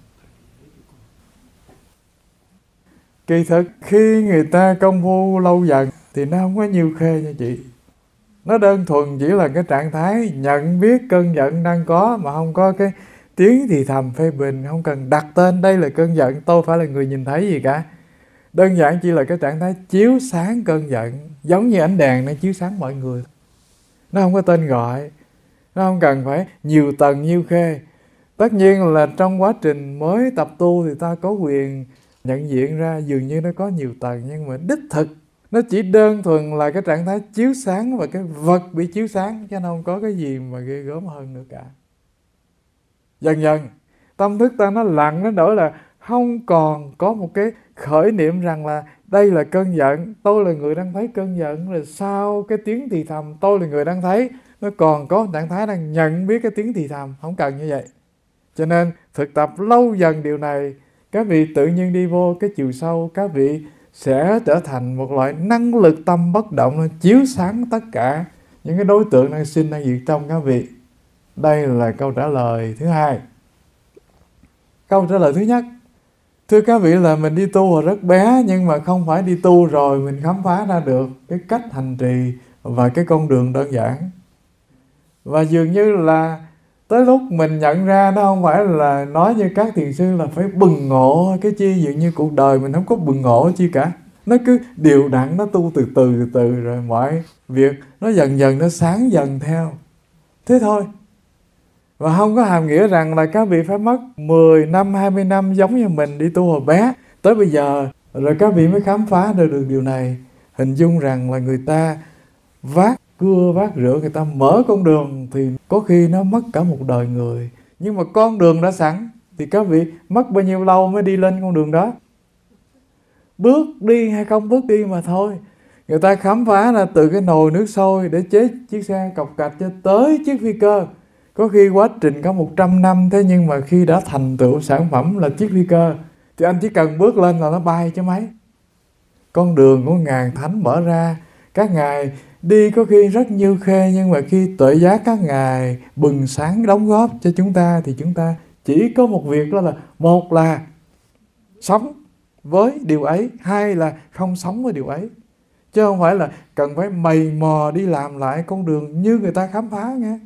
Kỳ thực khi người ta công phu lâu dần thì nó không có nhiều khê nha chị. Nó đơn thuần chỉ là cái trạng thái nhận biết cơn giận đang có, mà không có cái tiếng thì thầm phê bình, không cần đặt tên đây là cơn giận, tôi phải là người nhìn thấy gì cả. Đơn giản chỉ là cái trạng thái chiếu sáng cơn giận, giống như ánh đèn nó chiếu sáng mọi người. Nó không có tên gọi, nó không cần phải nhiều tầng nhiêu khê. Tất nhiên là trong quá trình mới tập tu thì ta có quyền nhận diện ra dường như nó có nhiều tầng, nhưng mà đích thực nó chỉ đơn thuần là cái trạng thái chiếu sáng và cái vật bị chiếu sáng, chứ nó không có cái gì mà ghê gớm hơn nữa cả. Dần dần tâm thức ta nó lặng, nó đổi là không còn có một cái khởi niệm rằng là đây là cơn giận, tôi là người đang thấy cơn giận, rồi sau cái tiếng thì thầm tôi là người đang thấy. Nó còn có trạng thái đang nhận biết cái tiếng thì thầm, không cần như vậy. Cho nên thực tập lâu dần điều này, các vị tự nhiên đi vô cái chiều sâu, các vị sẽ trở thành một loại năng lực tâm bất động, chiếu sáng tất cả những cái đối tượng đang sinh đang diệt trong các vị. Đây là câu trả lời thứ hai. Câu trả lời thứ nhất, thưa các vị, là mình đi tu hồi rất bé, nhưng mà không phải đi tu rồi mình khám phá ra được cái cách hành trì và cái con đường đơn giản. Và dường như là tới lúc mình nhận ra, nó không phải là nói như các thiền sư là phải bừng ngộ cái chi, dường như cuộc đời mình không có bừng ngộ chi cả. Nó cứ đều đặn, nó tu từ từ từ từ, rồi mọi việc nó dần dần nó sáng dần theo. Thế thôi. Và không có hàm nghĩa rằng là các vị phải mất mười năm, hai mươi năm giống như mình đi tu hồi bé, tới bây giờ rồi các vị mới khám phá được, được điều này. Hình dung rằng là người ta vác cưa vác rửa, người ta mở con đường thì có khi nó mất cả một đời người. Nhưng mà con đường đã sẵn thì các vị mất bao nhiêu lâu mới đi lên con đường đó? Bước đi hay không bước đi mà thôi. Người ta khám phá ra từ cái nồi nước sôi để chế chiếc xe cọc cạch cho tới chiếc phi cơ. Có khi quá trình có một trăm năm, thế nhưng mà khi đã thành tựu sản phẩm là chiếc phi cơ thì anh chỉ cần bước lên là nó bay chứ mấy. Con đường của ngàn thánh mở ra, các ngài đi có khi rất nhiêu khê, nhưng mà khi tuệ giác các ngài bừng sáng đóng góp cho chúng ta thì chúng ta chỉ có một việc, đó là một là sống với điều ấy, hai là không sống với điều ấy. Chứ không phải là cần phải mày mò đi làm lại con đường như người ta khám phá nghe.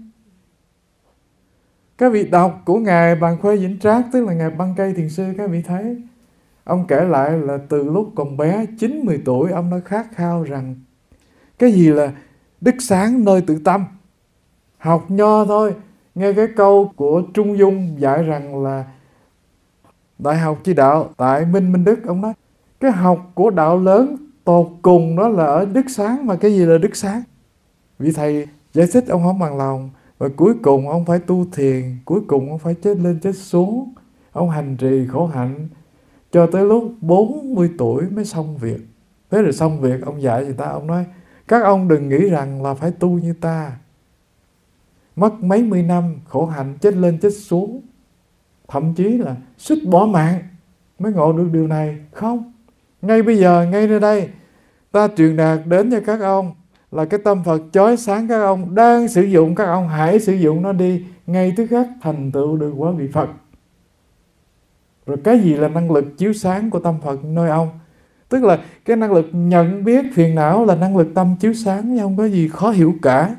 Các vị đọc của Ngài Bàn Khuê Vĩnh Trác, tức là Ngài Băng Cây Thiền Sư, các vị thấy ông kể lại là từ lúc còn bé, chín mười tuổi, ông đã khát khao rằng cái gì là đức sáng nơi tự tâm. Học nho thôi, nghe cái câu của Trung Dung dạy rằng là Đại học Chi Đạo tại Minh Minh Đức, ông nói cái học của đạo lớn tột cùng đó là ở đức sáng. Mà cái gì là đức sáng? Vị thầy giải thích ông không bằng lòng. Và cuối cùng ông phải tu thiền, cuối cùng ông phải chết lên chết xuống, ông hành trì khổ hạnh cho tới lúc bốn mươi tuổi mới xong việc. Thế rồi xong việc, ông dạy người ta, ông nói các ông đừng nghĩ rằng là phải tu như ta, mất mấy mươi năm khổ hạnh, chết lên chết xuống, thậm chí là suýt bỏ mạng mới ngộ được điều này. Không, ngay bây giờ, ngay nơi đây, ta truyền đạt đến cho các ông là cái tâm Phật chói sáng các ông đang sử dụng, các ông hãy sử dụng nó đi, ngay tức khắc thành tựu được quả vị Phật. Rồi cái gì là năng lực chiếu sáng của tâm Phật nơi ông? Tức là cái năng lực nhận biết phiền não là năng lực tâm chiếu sáng, không có gì khó hiểu cả.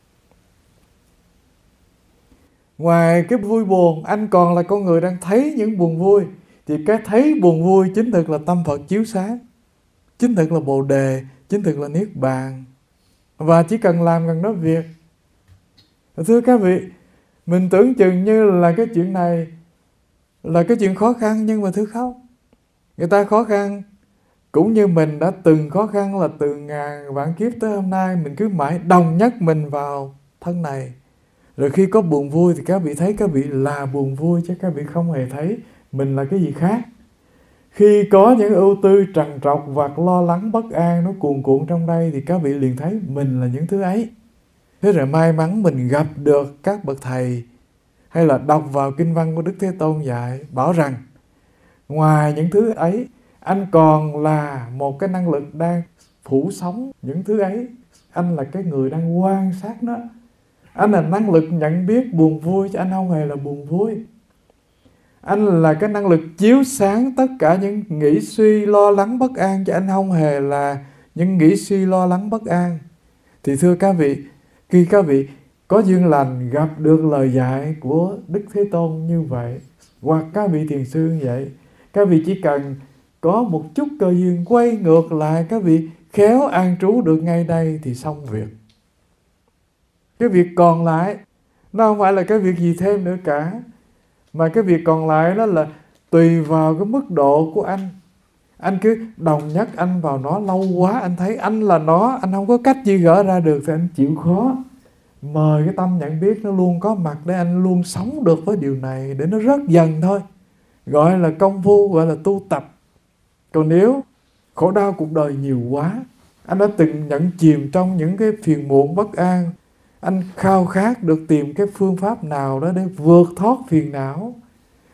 Ngoài cái vui buồn, anh còn là con người đang thấy những buồn vui, thì cái thấy buồn vui chính thực là tâm Phật chiếu sáng, chính thực là Bồ Đề, chính thực là Niết Bàn. Và chỉ cần làm gần đó việc. Thưa các vị, mình tưởng chừng như là cái chuyện này là cái chuyện khó khăn, nhưng mà thưa không. Người ta khó khăn cũng như mình đã từng khó khăn, là từ ngàn vạn kiếp tới hôm nay mình cứ mãi đồng nhất mình vào thân này. Rồi khi có buồn vui thì các vị thấy các vị là buồn vui, chứ các vị không hề thấy mình là cái gì khác. Khi có những ưu tư trằn trọc hoặc lo lắng bất an nó cuồn cuộn trong đây thì các vị liền thấy mình là những thứ ấy. Thế rồi may mắn mình gặp được các bậc thầy, hay là đọc vào kinh văn của Đức Thế Tôn dạy bảo rằng ngoài những thứ ấy, anh còn là một cái năng lực đang phủ sóng những thứ ấy. Anh là cái người đang quan sát nó. Anh là năng lực nhận biết buồn vui, chứ anh không hề là buồn vui. Anh là cái năng lực chiếu sáng tất cả những nghĩ suy lo lắng bất an, chứ anh không hề là những nghĩ suy lo lắng bất an. Thì thưa các vị, khi các vị có duyên lành gặp được lời dạy của Đức Thế Tôn như vậy, hoặc các vị thiền sư như vậy, các vị chỉ cần có một chút cơ duyên quay ngược lại, các vị khéo an trú được ngay đây thì xong việc. Cái việc còn lại nó không phải là cái việc gì thêm nữa cả, mà cái việc còn lại đó là tùy vào cái mức độ của anh. Anh cứ đồng nhất anh vào nó lâu quá, anh thấy anh là nó, anh không có cách gì gỡ ra được thì anh chịu khó. Mời cái tâm nhận biết nó luôn có mặt để anh luôn sống được với điều này, để nó rớt dần thôi. Gọi là công phu, gọi là tu tập. Còn nếu khổ đau cuộc đời nhiều quá, anh đã từng nhận chìm trong những cái phiền muộn bất an, anh khao khát được tìm cái phương pháp nào đó để vượt thoát phiền não,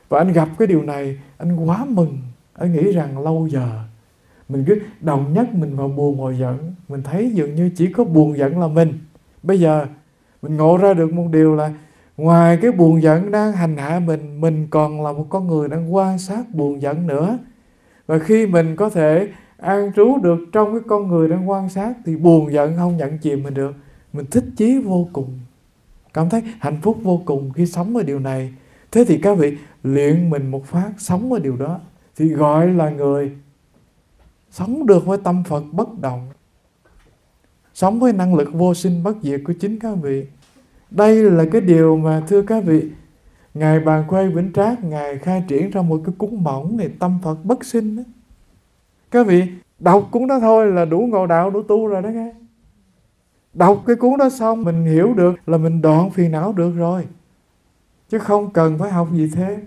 Và anh gặp cái điều này, anh quá mừng. Anh nghĩ rằng lâu giờ mình cứ đồng nhất mình vào buồn ngồi giận, mình thấy dường như chỉ có buồn giận là mình. Bây giờ mình ngộ ra được một điều là ngoài cái buồn giận đang hành hạ mình, mình còn là một con người đang quan sát buồn giận nữa. Và khi mình có thể an trú được trong cái con người đang quan sát thì buồn giận không nhận chìm mình được. Mình thích chí vô cùng, cảm thấy hạnh phúc vô cùng khi sống ở điều này. Thế thì các vị luyện mình một phát sống ở điều đó thì gọi là người sống được với tâm Phật bất động, sống với năng lực vô sinh bất diệt của chính các vị. Đây là cái điều mà thưa các vị, Ngài Bàn Khuê Vĩnh Trác Ngài khai triển trong một cái cuốn mỏng này, tâm Phật bất sinh đó. Các vị đọc cuốn đó thôi là đủ ngộ đạo, đủ tu rồi đó nghe. Đọc cái cuốn đó xong mình hiểu được là mình đoạn phiền não được rồi, chứ không cần phải học gì thêm.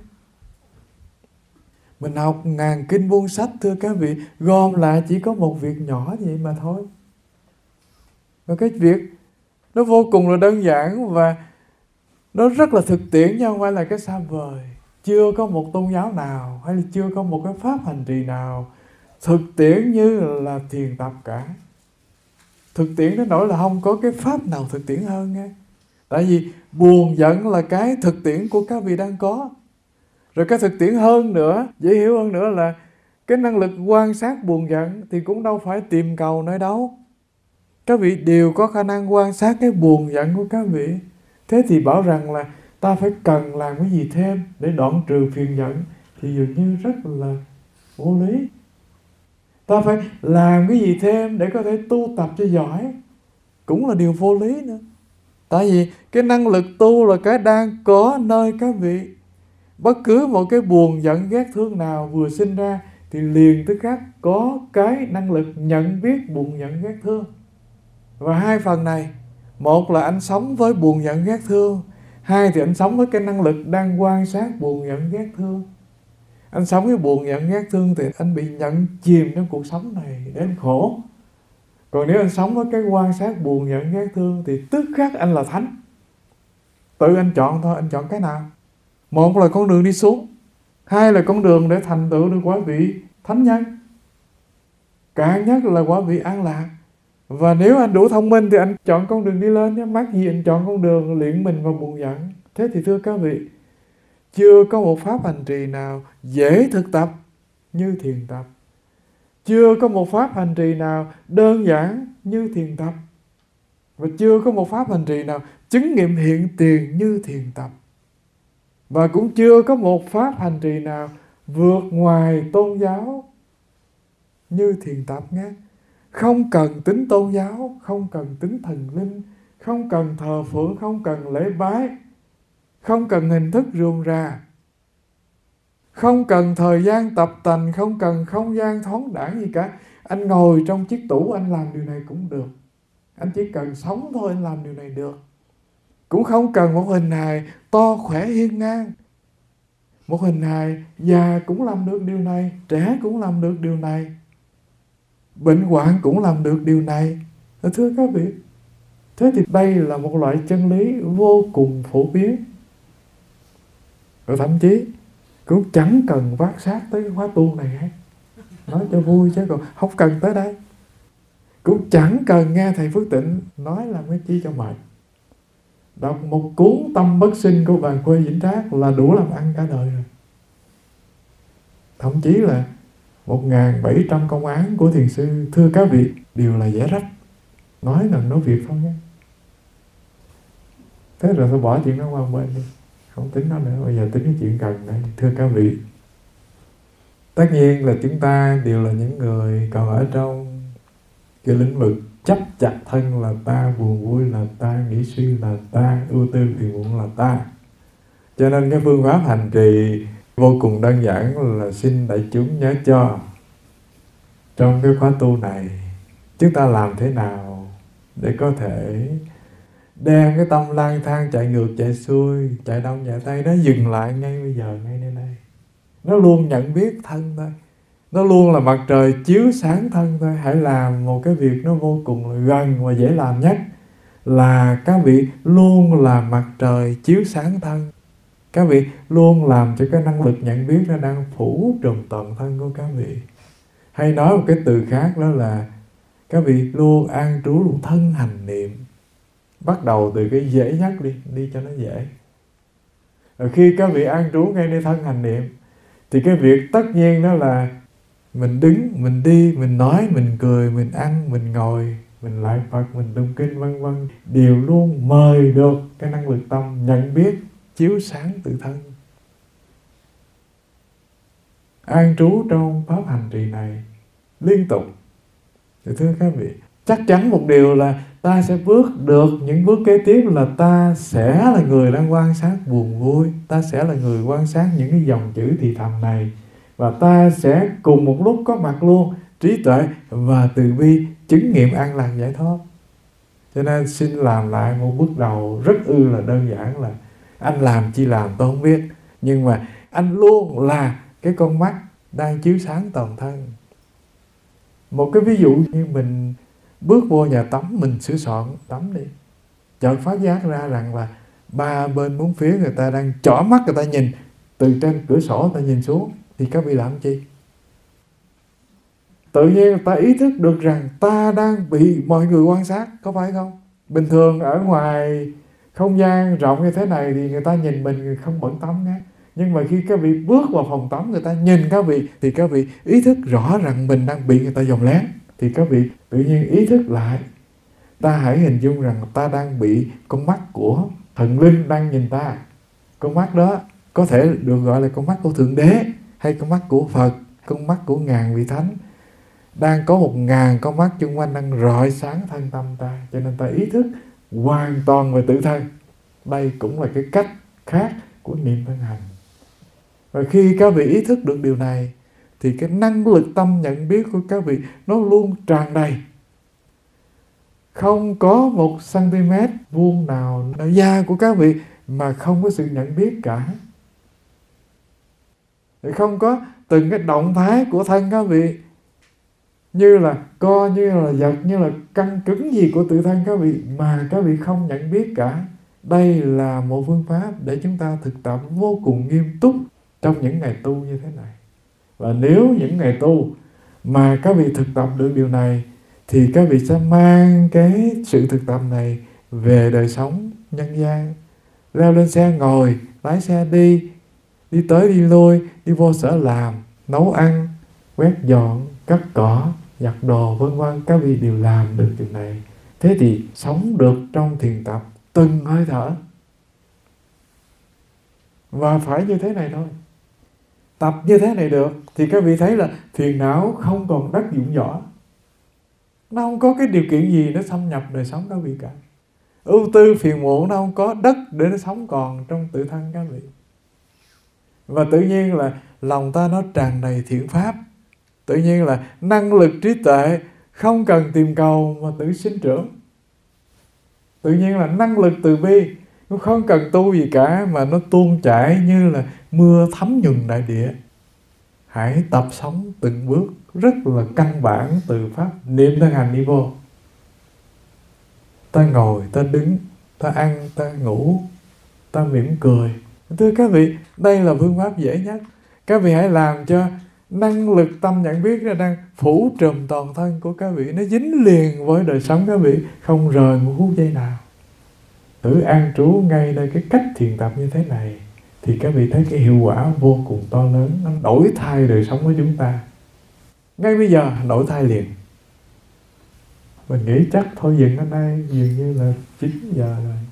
Mình học ngàn kinh buôn sách thưa các vị, gom lại chỉ có một việc nhỏ vậy mà thôi. Và cái việc nó vô cùng là đơn giản và nó rất là thực tiễn chứ không phải là cái xa vời. Chưa có một tôn giáo nào hay là chưa có một cái pháp hành trì nào thực tiễn như là thiền tập cả. Thực tiễn đến nỗi là không có cái pháp nào thực tiễn hơn nghe. Tại vì buồn giận là cái thực tiễn của các vị đang có. Rồi cái thực tiễn hơn nữa, dễ hiểu hơn nữa là cái năng lực quan sát buồn giận thì cũng đâu phải tìm cầu nơi đâu. Các vị đều có khả năng quan sát cái buồn giận của các vị. Thế thì bảo rằng là ta phải cần làm cái gì thêm để đoạn trừ phiền giận thì dường như rất là vô lý. Ta phải làm cái gì thêm để có thể tu tập cho giỏi cũng là điều vô lý nữa. Tại vì cái năng lực tu là cái đang có nơi các vị. Bất cứ một cái buồn giận ghét thương nào vừa sinh ra thì liền tức khắc có cái năng lực nhận biết buồn giận ghét thương. Và hai phần này, một là anh sống với buồn giận ghét thương, hai thì anh sống với cái năng lực đang quan sát buồn giận ghét thương. Anh sống với buồn giận ghét thương thì anh bị nhận chìm trong cuộc sống này để anh khổ. Còn nếu anh sống với cái quan sát buồn giận ghét thương thì tức khắc anh là thánh. Tự anh chọn thôi, anh chọn cái nào. Một là con đường đi xuống, hai là con đường để thành tựu được quả vị thánh nhân, cạn nhất là quả vị an lạc. Và nếu anh đủ thông minh thì anh chọn con đường đi lên nhé, mắc gì anh chọn con đường luyện mình vào buồn giận. Thế thì thưa các vị, chưa có một pháp hành trì nào dễ thực tập như thiền tập. Chưa có một pháp hành trì nào đơn giản như thiền tập. Và chưa có một pháp hành trì nào chứng nghiệm hiện tiền như thiền tập. Và cũng chưa có một pháp hành trì nào vượt ngoài tôn giáo như thiền tập nhé. Không cần tính tôn giáo, không cần tính thần linh, không cần thờ phượng, không cần lễ bái, không cần hình thức rườm rà, không cần thời gian tập tành, không cần không gian thoáng đãng gì cả. Anh ngồi trong chiếc tủ anh làm điều này cũng được. Anh chỉ cần sống thôi anh làm điều này được. Cũng không cần một hình hài to khỏe hiên ngang. Một hình hài già cũng làm được điều này, trẻ cũng làm được điều này, bệnh hoạn cũng làm được điều này. Thưa các vị, thế thì đây là một loại chân lý vô cùng phổ biến. Rồi thậm chí cũng chẳng cần vác sát tới cái khóa tu này hết. Nói cho vui chứ còn không cần tới đây. Cũng chẳng cần nghe thầy Phước Tịnh nói làm cái chi cho mệt. Đọc một cuốn Tâm Bất Sinh của Bàn Khuê Vĩnh Trác là đủ làm ăn cả đời rồi. Thậm chí là một nghìn bảy trăm công án của thiền sư, thưa các vị, đều là vẽ rách. Nói là nói việc thôi nhé. Thế rồi thôi bỏ chuyện đó qua bên đi, không tính nó nữa, bây giờ tính cái chuyện cần đây. Thưa các vị, tất nhiên là chúng ta đều là những người còn ở trong cái lĩnh vực chấp chặt thân là ta, buồn vui là ta, nghĩ suy là ta, ưu tư phiền muộn là ta. Cho nên cái phương pháp hành trì vô cùng đơn giản là xin đại chúng nhớ cho. Trong cái khóa tu này, chúng ta làm thế nào để có thể đem cái tâm lang thang chạy ngược chạy xuôi, chạy đông chạy tây nó dừng lại ngay bây giờ, ngay nơi đây. Nó luôn nhận biết thân thôi. Nó luôn là mặt trời chiếu sáng thân thôi. Hãy làm một cái việc nó vô cùng là gần và dễ làm nhất, là các vị luôn là mặt trời chiếu sáng thân. Các vị luôn làm cho cái năng lực nhận biết nó đang phủ trùm toàn thân của các vị. Hay nói một cái từ khác đó là các vị luôn an trú, luôn thân hành niệm. Bắt đầu từ cái dễ nhất đi, đi cho nó dễ. Rồi khi các vị an trú ngay nơi thân hành niệm, thì cái việc tất nhiên đó là mình đứng, mình đi, mình nói, mình cười, mình ăn, mình ngồi, mình lại Phật, mình tụng kinh vân vân, đều luôn mời được cái năng lực tâm nhận biết chiếu sáng tự thân. An trú trong pháp hành trì này liên tục. Thì thưa các vị, chắc chắn một điều là ta sẽ bước được những bước kế tiếp là ta sẽ là người đang quan sát buồn vui, ta sẽ là người quan sát những cái dòng chữ thì thầm này, và ta sẽ cùng một lúc có mặt luôn trí tuệ và từ bi chứng nghiệm an lạc giải thoát. Cho nên xin làm lại một bước đầu rất ư là đơn giản là anh làm chi làm tôi không biết, nhưng mà anh luôn là cái con mắt đang chiếu sáng toàn thân. Một cái ví dụ như mình bước vô nhà tắm, mình sửa soạn tắm đi, chợt phát giác ra rằng là ba bên bốn phía người ta đang chỏ mắt, người ta nhìn từ trên cửa sổ, người ta nhìn xuống, thì các vị làm chi? Tự nhiên ta ý thức được rằng ta đang bị mọi người quan sát, có phải không? Bình thường ở ngoài không gian rộng như thế này thì người ta nhìn mình không bận tâm nghe. Nhưng mà khi các vị bước vào phòng tắm, người ta nhìn các vị, thì các vị ý thức rõ rằng mình đang bị người ta dòm lén. Thì các vị tự nhiên ý thức lại. Ta hãy hình dung rằng ta đang bị con mắt của thần linh đang nhìn ta. Con mắt đó có thể được gọi là con mắt của Thượng Đế, hay con mắt của Phật, con mắt của ngàn vị thánh. Đang có một ngàn con mắt chung quanh đang rọi sáng thân tâm ta. Cho nên ta ý thức hoàn toàn về tự thân. Đây cũng là cái cách khác của niệm thân hành. Và khi các vị ý thức được điều này, thì cái năng lực tâm nhận biết của các vị nó luôn tràn đầy. Không có một cm vuông nào ở da của các vị mà không có sự nhận biết cả. Không có từng cái động thái của thân các vị như là co, như là giật, như là căng cứng gì của tự thân các vị mà các vị không nhận biết cả. Đây là một phương pháp để chúng ta thực tập vô cùng nghiêm túc trong những ngày tu như thế này. Và nếu những ngày tu mà các vị thực tập được điều này, thì các vị sẽ mang cái sự thực tập này về đời sống nhân gian. Leo lên xe ngồi, lái xe đi, đi tới đi lui, đi vô sở làm, nấu ăn, quét dọn, cắt cỏ, giặt đồ, vân vân, các vị đều làm được điều này. Thế thì sống được trong thiền tập từng hơi thở. Và phải như thế này thôi. Tập như thế này được thì các vị thấy là phiền não không còn đất dụng võ. Nó không có cái điều kiện gì nó xâm nhập đời sống các vị cả. Ưu tư phiền muộn nó không có đất để nó sống còn trong tự thân các vị. Và tự nhiên là lòng ta nó tràn đầy thiện pháp. Tự nhiên là năng lực trí tuệ không cần tìm cầu mà tự sinh trưởng. Tự nhiên là năng lực từ bi nó không cần tu gì cả mà nó tuôn chảy như là mưa thấm nhuần đại địa. Hãy tập sống từng bước rất là căn bản từ pháp niệm thân hành đi vô. Ta ngồi, ta đứng, ta ăn, ta ngủ, ta mỉm cười. Thưa các vị, đây là phương pháp dễ nhất. Các vị hãy làm cho năng lực tâm nhận biết nó đang phủ trùm toàn thân của các vị, nó dính liền với đời sống các vị, không rời một phút giây nào. Thử an trú ngay nơi cái cách thiền tập như thế này, thì các vị thấy cái hiệu quả vô cùng to lớn, nó đổi thay đời sống của chúng ta. Ngay bây giờ đổi thay liền. Mình nghĩ chắc thôi dừng ở đây, dường như là chín giờ rồi.